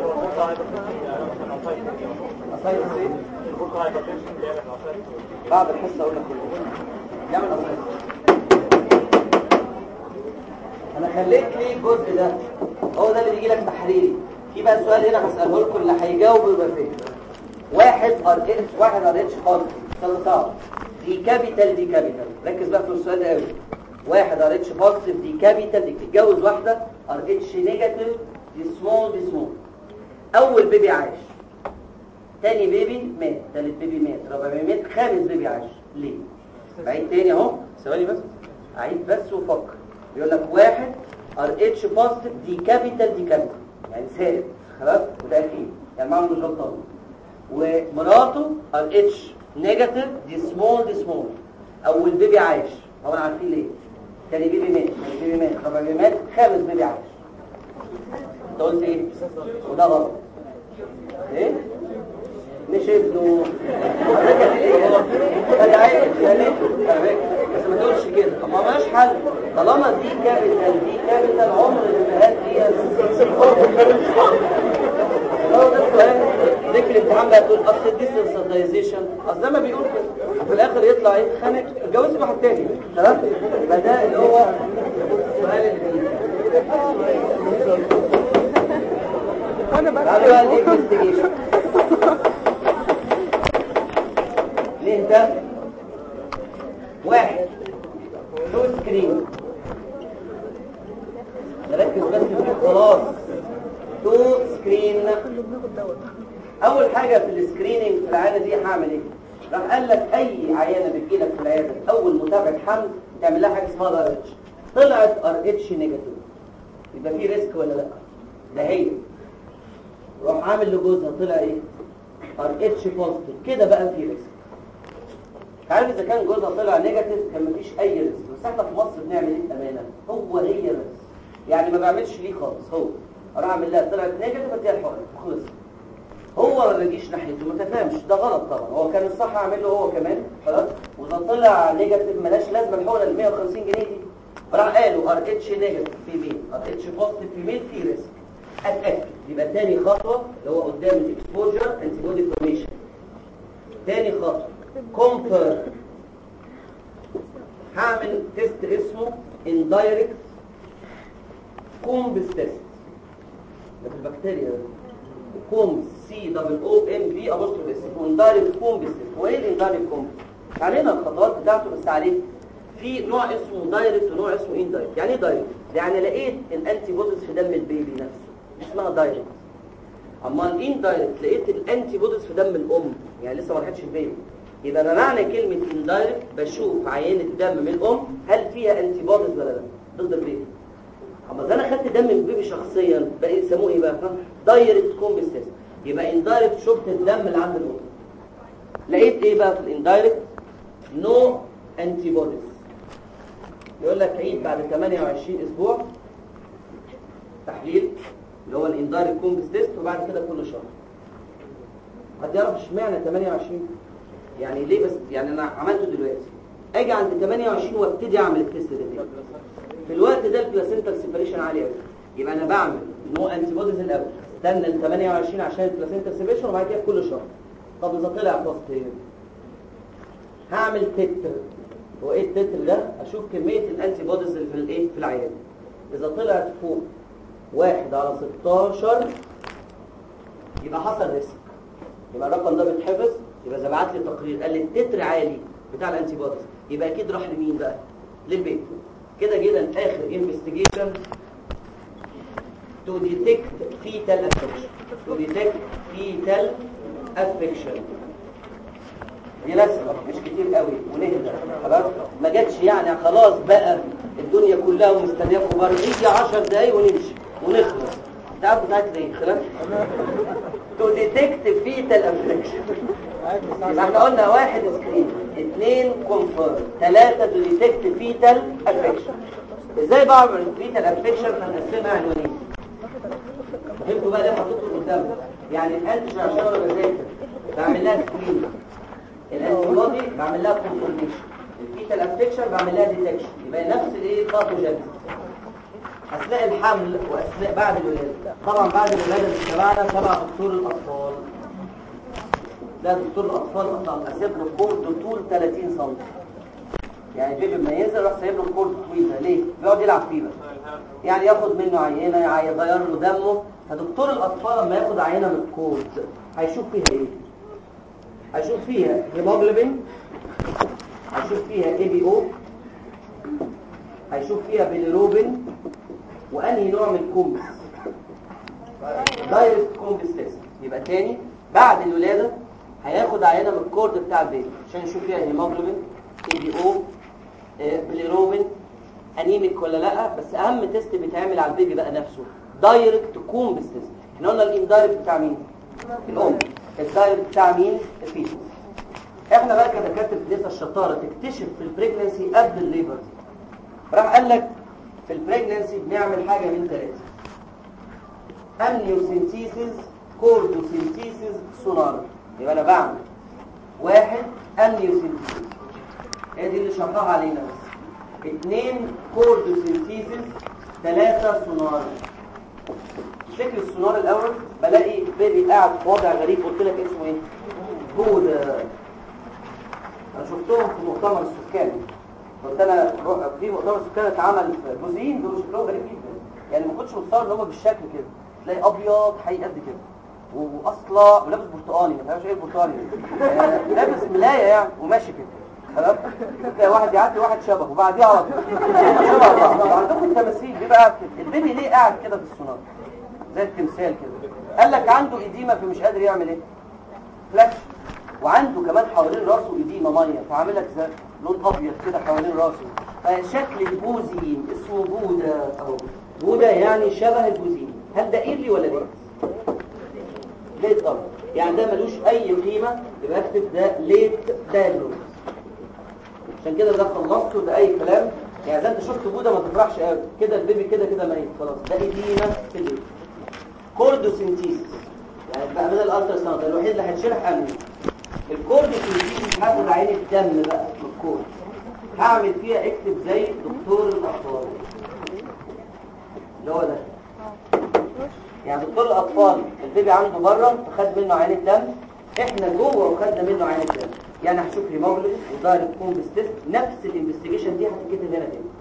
بعد الحصه اقول لك كله يعمل اصلا. انا فخليت لي الجزء ده هو ده اللي بيجي لك تحريري. في بقى سؤال هنا هساله لكم اللي هيجاوب يبقى فين. واحد ار اتش واحد ار اتش خالص سؤال صعب. دي كابيتال دي كابيتال، ركز بقى في السؤال ده قوي. واحد ار اتش بوزيتيف دي كابيتال، دي تتجوز واحده ار اتش نيجاتيف دي سمول دي سمول. اول بيبي عايش، تاني بيبي مات، تالت بيبي مات، رابع بيبي مات، خامس بيبي عايش. ليه؟ بعيد تاني اهو، ثواني بس اعيد بس وفكر. بيقول لك واحد ار اتش بوزيتيف دي كابيتال دي كابيتال يعني ثابت خلاص وده اكيد يعني معاه مش غلطان. ومراته ار اتش نيجاتيف دي سمول دي سمول. اول بيبي عايش، هو انا عارفين ليه. تاني بيبي مات، تاني بيبي مات، رابع بيبي مات، خامس بيبي عايش. انت قلت ايه؟ وده غلط. ايه؟ مش ابنه حضرتك ايه هو ده عيب يعني بس ما تقولش كده. اما مالهاش حل طالما دي كابيتال دي كابيتال عمر الامهات دي هو ده السؤال. ذكر الامتحان بقى تقول اصل دي سنسيتايزيشن، اصل لما بيقول كده وفي الاخر يطلع ايه خانق اتجوز واحد تاني تمام. فده اللي هو السؤال اللي فيه. انا بقى الانفستيجيشن ليه ده؟ واحد تو سكرين، نركز بس في خلاص. تو سكرين اول حاجه في السكريننج في العياده دي هعمل ايه؟ راح قال لك اي عيانه بتجيلك في العياده اول متابعه حمل تعمل لها حاجه اسمها ار اتش. طلعت ار اتش نيجاتيف يبقى في ريسك ولا لا؟ ده هي روح عامل لجوزها طلع ايه؟ ار اتش بوزيتيف، كده بقى في ريسك. عارف اذا كان جوزها طلع نيجاتيف كان مفيش اي ريسك، بس احنا في مصر بنعمل ايه بامانه؟ هو هي ريسك يعني ما بعملش ليه خالص. هو اروح اعمل لها طلعت نيجاتيف اديها الحقن خلص. هو ما بيجيش ناحيته ما تفهمش ده غلط طبعا. هو كان الصح اعمل له هو كمان خلاص. واذا طلع نيجاتيف ملاش لازمه الحقنه ال مية وخمسين جنيه دي. راح قالوا ار اتش نيجاتيف في مين؟ ار اتش بوزيتيف في مين؟ في ريسك. اتاكد. يبقى تاني خطوه اللي هو قدام الاكسبوجر انتي بودي فورميشن. تاني خطوه كومبير. هعمل تيست اسمه اندايركت كومبس تيست. ده في البكتيريا كومبس سي دبل او ام بي ابوستروف اس اندايركت كومبس تيست. هو ايه الاندايركت كومبس؟ علينا الخطوات بتاعته بس عليه في نوع اسمه دايركت ونوع اسمه اندايركت. يعني ايه دايركت؟ يعني لقيت الانتي بوديز في دم البيبي نفسه اسمها دايركت. اما الاندايركت لقيت الانتي بوديز في دم الام يعني لسه ما لحقتش البيبي. يبقى انا معنى كلمه اندايركت بشوف عينه دم من الام هل فيها انتي بوديز ولا لا ضد البيبي. اما اذا انا خدت دم من البيبي شخصيا بقى يسموه ايه بقى؟ دايركت كومبس تيست. يبقى اندايركت شفت الدم اللي عند الام لقيت ايه بقى في الاندايركت؟ نو انتي بوديز. يقول لك عيد بعد ثمانية وعشرين اسبوع تحليل اللي هو الاندايركت كومبس تيست وبعد كده كل شهر. حد يعرف اشمعنى ثمانية وعشرين؟ يعني ليه بس؟ يعني انا عملته دلوقتي اجي عند ثمانية وعشرين وابتدي اعمل التيست ده. في الوقت ده البلاسينتا سيبريشن عالي قوي. يبقى انا بعمل نو انتي بوديز الاول استنى ال ثمانية وعشرين عشان البلاسينتا سيبريشن وبعد كده كل شهر. طب اذا طلع بوزيتيف هعمل تتر. هو ايه التتر ده؟ اشوف كميه الانتي بوديز اللي في الايه في العيان. اذا طلعت فوق واحد على ستاشر يبقى حصل ريسك. يبقى الرقم ده بيتحفظ. يبقى اذا بعت لي تقرير قال لي التتر عالي بتاع الانتي بوديز يبقى اكيد راح لمين بقى؟ للبيت. كده جدا اخر انفستيجيشن تو ديتكت فيتال افكشن. تو ديتكت فيتال افكشن دي لازمه مش كتير قوي ونهدى خلاص. ما جاتش يعني خلاص بقى الدنيا كلها ومستنياكم بره يجي عشر دقايق ونمشي ونخلص. تعرفوا بتاعت ايه خلاص؟ تو ديتكت فيتال افكشن. يبقى احنا قلنا واحد سكرين، اثنين كونفيرم، ثلاثة تو ديتكت فيتال افكشن. ازاي بعمل فيتال افكشن؟ هنقسمها عنوانين. فهمتوا بقى ليه حطيته قدامك؟ يعني الانتيجين عشان انا بذاكر بعمل لها سكرين، الانتي بودي بعمل لها كونفيرميشن، الفيتال افكشن بعمل لها ديتكشن. يبقى نفس الايه باثوجينيس اثناء الحمل واثناء بعد الولاده. طبعا بعد الولاده بتتابعنا تبع دكتور الاطفال. ده دكتور الاطفال اصلا اسيب له كورد طول ثلاثين سم. يعني بيبي لما ينزل راح سايب له كورد طويله ليه؟ بيقعد يلعب فيه بقى يعني ياخد منه عينه، يغير له دمه. فدكتور الاطفال لما ياخد عينه من الكورد هيشوف فيها ايه؟ هيشوف فيها هيموجلوبين، هيشوف فيها اي بي او، هيشوف فيها بيليروبين، وانهي نوع من الكومبس؟ دايركت كومبس تيست. يبقى تاني بعد الولاده هياخد عينه من الكورد بتاع البيبي عشان يشوف فيها هيموجلوبين، اي بي او، بيليروبين، انيميك ولا لا. بس اهم تيست بيتعمل على البيبي بقى نفسه دايركت كومبس تيست. احنا قلنا الاندايركت بتاع مين؟ الام. الدايركت بتاع مين؟ الفيتوس. احنا بقى كدكاتره لسه الشطاره تكتشف في البريجنسي قبل الليبر دي. راح قال لك في البريجنسي بنعمل حاجه من ثلاثه: امنيوسينتيسيس، كوردوسينتيسيس، سونار. يبقى انا بعمل واحد امنيوسينتيسيس، هي دي اللي شرحها علينا بس. اثنين كوردوسينتيسيس، ثلاثه سونار. شكل السونار الاول بلاقي بيبي قاعد في وضع غريب. قلت لك اسمه ايه؟ بودا. انا شفتهم في مؤتمر السكان. قلت انا في مؤتمر السكان اتعمل في جزئين دول شكلهم غريب جدا، يعني ما كنتش متصور ان هم بالشكل كده. تلاقي ابيض حقيقي قد كده واصلا ولابس برتقاني، ما تعرفش ايه البرتقاني آه لابس ملايه يعني وماشي كده خلاص. تلاقي واحد يعدي واحد شبهه وبعديه على طول شبه بعض. عندكم التماثيل بيبقى قاعد كده. البيبي ليه قاعد كده في السونار زي التمثال كده؟ قال لك عنده اديمه فمش قادر يعمل ايه؟ فلاش. وعنده كمان حوالين راسه اديمه ميه فعامل لك زي لون ابيض كده حوالين راسه. فشكل البوزين اسمه بودا اهو. بودا يعني شبه البوزين. هل ده ايرلي ولا ليه؟ ليه طبعا. يعني ده ملوش اي قيمه، يبقى اكتب ده ليت دايجنوز. عشان كده ده خلصته ده اي كلام. يعني اذا انت شفت بودا ما تفرحش قوي كده، البيبي كده كده ميت خلاص. ده اديمه في الليل. كوردوسينتيسيس يعني بقى بدل الالترا ساوند الوحيد اللي هيتشرح امني. الكوردوسينتيسيس هاخد عين الدم بقى من الكورد، هعمل فيها اكتب زي دكتور الاطفال اللي هو ده. يعني دكتور الاطفال البيبي عنده بره فخد منه عين الدم، احنا جوه وخدنا منه عين الدم. يعني هشوف هيموجلوبين ودايركت كومبس تيست. نفس الانفستيجيشن دي هتتكتب هنا تاني.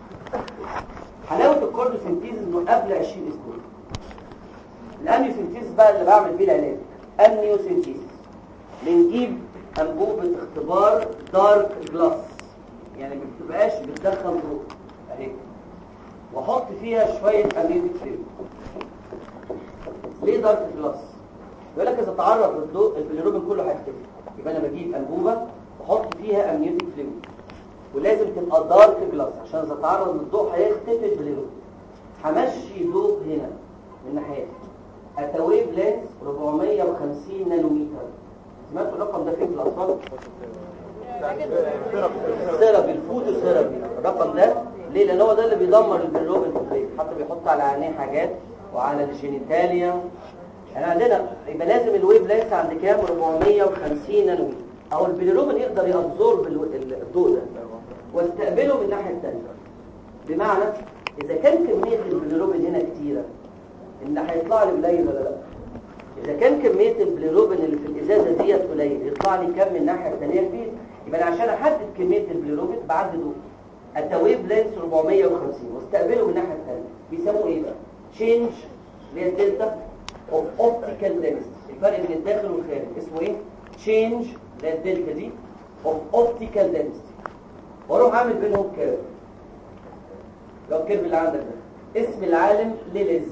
حلاوه الكوردوسينتيسيس انه قبل عشرين اسبوع. الامنيوسينتيسيس بقى اللي بعمل بيه العلاج امنيوسينتيسيس. بنجيب انبوبه اختبار دارك جلاس، يعني ما بتبقاش بتدخل ضوء اهي، واحط فيها شويه امنيوتيك فلويد. ليه دارك جلاس؟ يقول لك اذا تعرض للضوء البيليروبين كله هيختفي. يبقى انا بجيب انبوبه واحط فيها امنيوتيك فلويد، ولازم تبقى دارك جلاس عشان اذا تعرض للضوء هيختفي البيليروبين. همشي ضوء هنا من ناحيه اتويف لينس أربعمية وخمسين نانومتر. سمعتوا الرقم ده فين في الاطفال؟ ثيرابي، الفوتو ثيرابي. الرقم ده ليه؟ لان هو ده اللي بيدمر البيليروبين في البيت. حتى بيحط على عينيه حاجات وعلى الجينيتاليا. احنا عندنا يبقى لازم الويف لينس عند كام؟ أربعمية وخمسين نانومتر. او البيليروبين يقدر يابزورب الضوء ده واستقبله من الناحيه الثانيه. بمعنى اذا كان كميه البيليروبين هنا كتيره ان هيطلع لي قليل ولا لا؟ اذا كان كميه البيليروبين اللي في الازازه ديت قليل يطلع لي كام من الناحيه الثانيه كبير. يبقى انا عشان احدد كميه البيليروبين بعدده التويف لينس أربعمية وخمسين واستقبله من الناحيه الثانيه. بيسموه ايه بقى؟ تشينج اللي هي الدلتا اوف اوبتيكال دنسيتي. الفرق بين الداخل والخارج اسمه ايه؟ تشينج اللي هي الدلتا دي اوف اوبتيكال دنسيتي. واروح اعمل بينهم كيرف. لو الكيرف اللي عندك ده اسم العالم ليليز،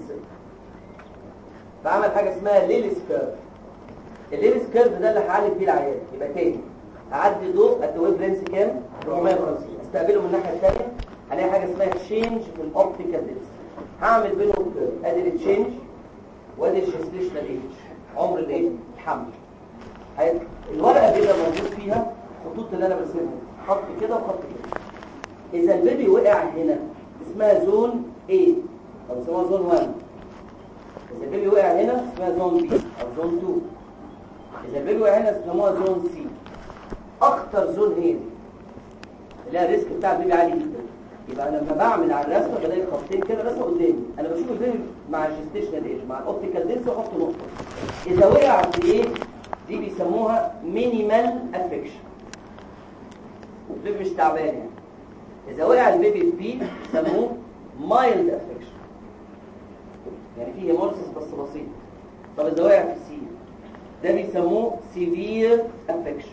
فعمل حاجه اسمها ليليز كيرف. الليليز كيرف ده اللي هعالج بيه العيان. يبقى تاني هعدي ضوء التويف لينس كام؟ أربعمية وخمسين، استقبله من الناحيه الثانيه هلاقي حاجه اسمها تشينج في الاوبتيكال دنسيتي. هعمل بينهم كيرف. ادي التشينج وادي الجستيشنال ايج، عمر الايه؟ الحمل. الورقه دي اللي موجود فيها الخطوط اللي انا برسمها خط كده وخط كده. اذا البيبي وقع هنا اسمها زون A او اسمها زون واحد. اذا البيبي وقع هنا اسمها زون B او زون اتنين. اذا البيبي وقع هنا اسمها زون C. اخطر زون هي دي اللي هي الريسك بتاع البيبي عالي جدا. يبقى انا لما بعمل على الرسمه بلاقي خطين كده رسمه قدامي، انا بشوف البيبي مع الجستيشنال ايج مع الاوبتيكال دنس واحط نقطه. اذا وقع في ايه دي بيسموها مينيمال افكشن. البيبي مش تعبان يعني. اذا وقع البيبي في بي سموه مايلد افكشن، يعني فيه هيموليسيس بس بسيط. طب اذا وقع في السي ده بيسموه سيفير افكشن.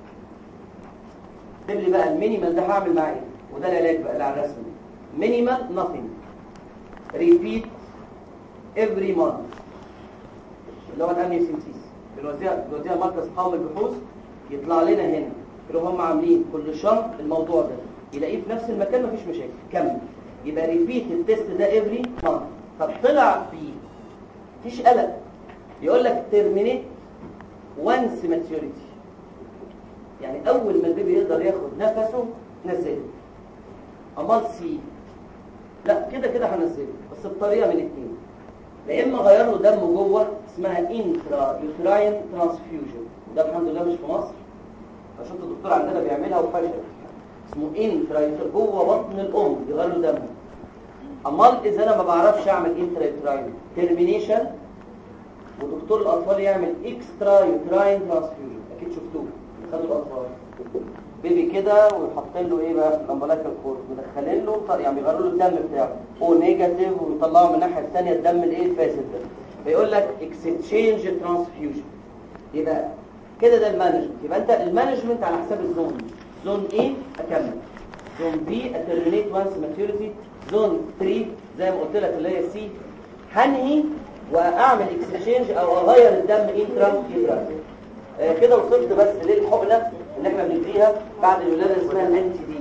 اكتب لي بقى المينيمال ده هعمل معاه ايه، وده العلاج بقى اللي على الرسم دي. مينيمال nothing repeat every month، اللي هو الامنيوسنتيز. بنوديها بنوديها مركز قومي البحوث، يطلع لنا هنا اللي هم عاملين كل شهر الموضوع ده، يلاقيه في نفس المكان مفيش مشاكل، كمل. يبقى ريبيت التست ده every month. طب طلع فيه مفيش قلق، يقول لك terminate once maturity، يعني اول ما البيبي يقدر ياخد نفسه نزله. امال سي لا كده كده هنزله، بس بطريقه من اتنين. يا اما غير له دم جوه اسمها انترا يوتراين ترانسفيوجن، ده الحمد لله مش في مصر، عشان الدكتور عندنا بيعملها وفشل. اسمه انترا يوتراين جوه بطن الام يغير له دم. امال اذا انا ما بعرفش اعمل انترا يوتراين ترمينيشن، ودكتور الاطفال يعمل اكسترا يوتراين ترانسفيوجن، اكيد شفتوه خدوا الاطفال بيبي كده ويحط له ايه بقى الامبلايكال كورد، مدخلين له يعني بيغيروا له الدم بتاعه او نيجاتيف، ويطلعوا من الناحيه الثانيه الدم الايه الفاسد ده، فيقول لك اكستشينج ترانسفيوجن. يبقى كده ده المانجمنت. يبقى انت المانجمنت على حساب الزون. زون ايه اكمل، زون بي اترمينيت وانس ماتيوريتي، زون ثلاثة زي ما قلت لك اللي هي سي هنهي واعمل اكستشينج او اغير الدم انترا يوتراين. آه كده وصلت بس للحقنه اللي احنا بنديها بعد الولاده اسمها الانتي دي.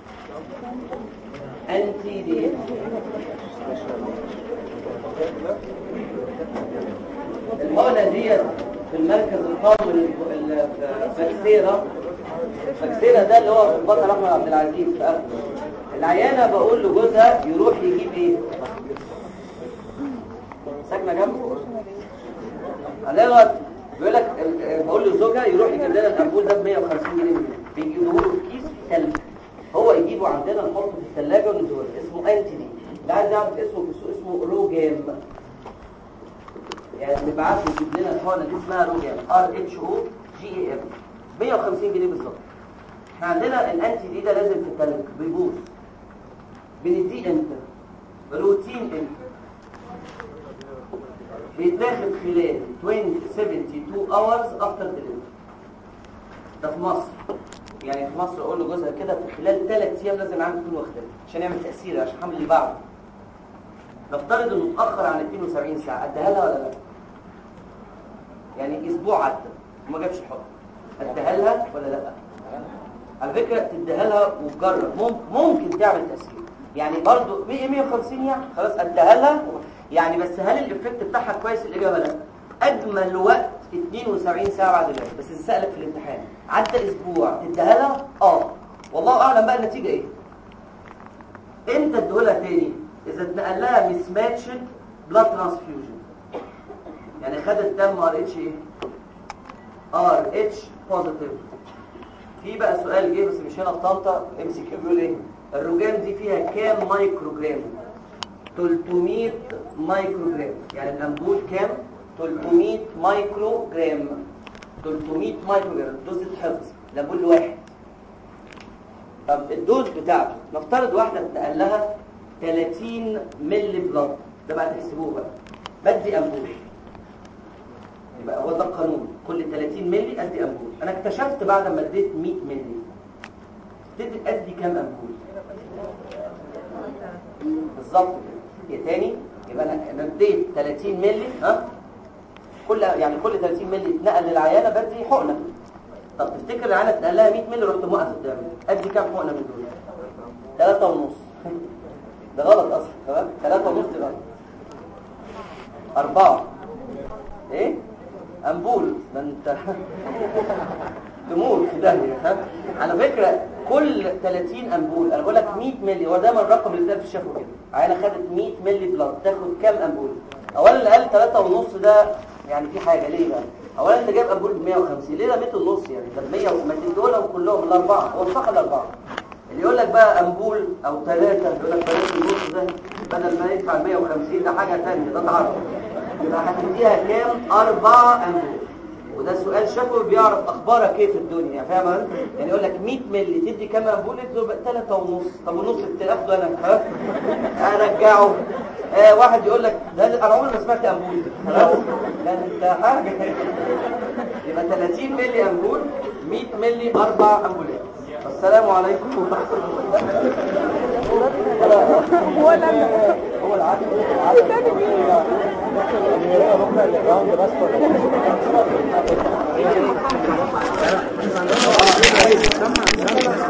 انتي دي الحقنه دي في المركز القومي الفاكسيرا. الفاكسيرا ده اللي هو في البطل احمد عبد العزيز في اخره. العيانه بقول لجوزها يروح يجيب ايه، ساكنه جنبه على بيقول لك بقول لزوجها يروح يجيب لنا الامبول ده ب مية وخمسين جنيه، بيجيبوه له في كيس ثلج، هو يجيبه عندنا نحطه في الثلاجه وندوره. اسمه انتي دي. اللي عايز يعرف اسمه في السوق اسمه روجام، يعني نبعت له يجيب لنا الحقنه دي اسمها روجام ار اتش او جي اي ام مية وخمسين جنيه بالظبط. احنا عندنا الانتي دي ده لازم في الثلج بيبوظ، بنديه امتى؟ روتين امتى؟ بيتاخد خلال سبعة وعشرين hours after delivery. ده في مصر، يعني في مصر اقول لجوزها كده في خلال ثلاث ايام لازم اعمل يكون واخدها عشان يعمل تاثير عشان الحمل اللي بعده. نفترض انه اتاخر عن اثنين وسبعين ساعه، اديها لها ولا لا؟ يعني اسبوع عدى وما جابش حقن، اديها لها ولا لا؟ على فكره تديها لها وتجرب، ممكن ممكن تعمل تاثير، يعني برضه مية وخمسين يعني خلاص اديها لها يعني. بس هل الافكت بتاعها كويس؟ الاجابه لا. اجمل وقت اثنين وسبعين ساعه بعد الولاده، بس تسالك في الامتحان عدى اسبوع تديها لها اه والله اعلم بقى النتيجه ايه. امتى اديهولها تاني؟ اذا اتنقل لها مس ماتشد بلاد ترانسفيوجن، يعني خدت دم ار اتش ايه ار اتش بوزيتيف. في بقى سؤال جه بس مش هنا في طنطا، ام سي كيو بيقول ايه الروجام دي فيها كام مايكرو جرام؟ ثلاثمية مايكرو جرام، يعني الامبول كام؟ ثلاثمية مايكرو جرام. ثلاثمية مايكرو جرام دوز حفظ الامبول واحد. طب الدوز بتاعته نفترض واحده اتنقل لها ثلاثين مللي بلاد، ده بقى تحسبوه بقى، بدي امبول، يبقى هو ده القانون، كل ثلاثين مللي ادي امبول. انا اكتشفت بعد ما اديت مية مللي ابتدي ادي كام امبول بالظبط كده. تاني يبقى انا اديت ثلاثين مللي، ها كل يعني كل ثلاثين مللي اتنقل للعيانه بدي حقنه. طب تفتكر العيانه اتنقل لها مية مللي رحت موقف قدامي، ادي كام حقنه من دول؟ ثلاثة ونص. ده غلط اصلا، تمام؟ ثلاثة ونص غلط. أربعة ايه؟ امبول، ما انت تموت في داهيه. ها على فكره كل ثلاثين امبول انا بقول لك مية مللي، هو دايما الرقم اللي بتلاقيه في الشفوي كده. عينه خدت مية مللي بلاد تاخد كام امبول؟ اولا اللي قال ثلاثة ونص ده يعني في حاجه ليه بقى؟ اولا انت جايب امبول ب مية وخمسين، ليه رميت النص يعني؟ ده مية وما تدولهم كلهم الاربعه، هو الفقط الاربعه. اللي يقول لك بقى امبول او ثلاثه يقول لك ثلاثة ونص ده بدل ما يدفع مية وخمسين ده حاجه ثانيه، ده تعرف. يبقى هتديها كام؟ أربعة أمبول. وده سؤال شفوي بيعرف اخبارك ايه في الدنيا، يعني فاهم؟ يعني يقول لك مية مللي تدي كام امبول؟ تقول ثلاثة ونص. طب ونص بتاخده انا ها ارجعه. آه واحد يقول لك ده انا عمري ما سمعت امبول خلاص لا انت حاجه. يبقى ثلاثين مللي امبول، مية مللي اربع امبولات. السلام عليكم ورحمه الله. هو لا هو العادي العادي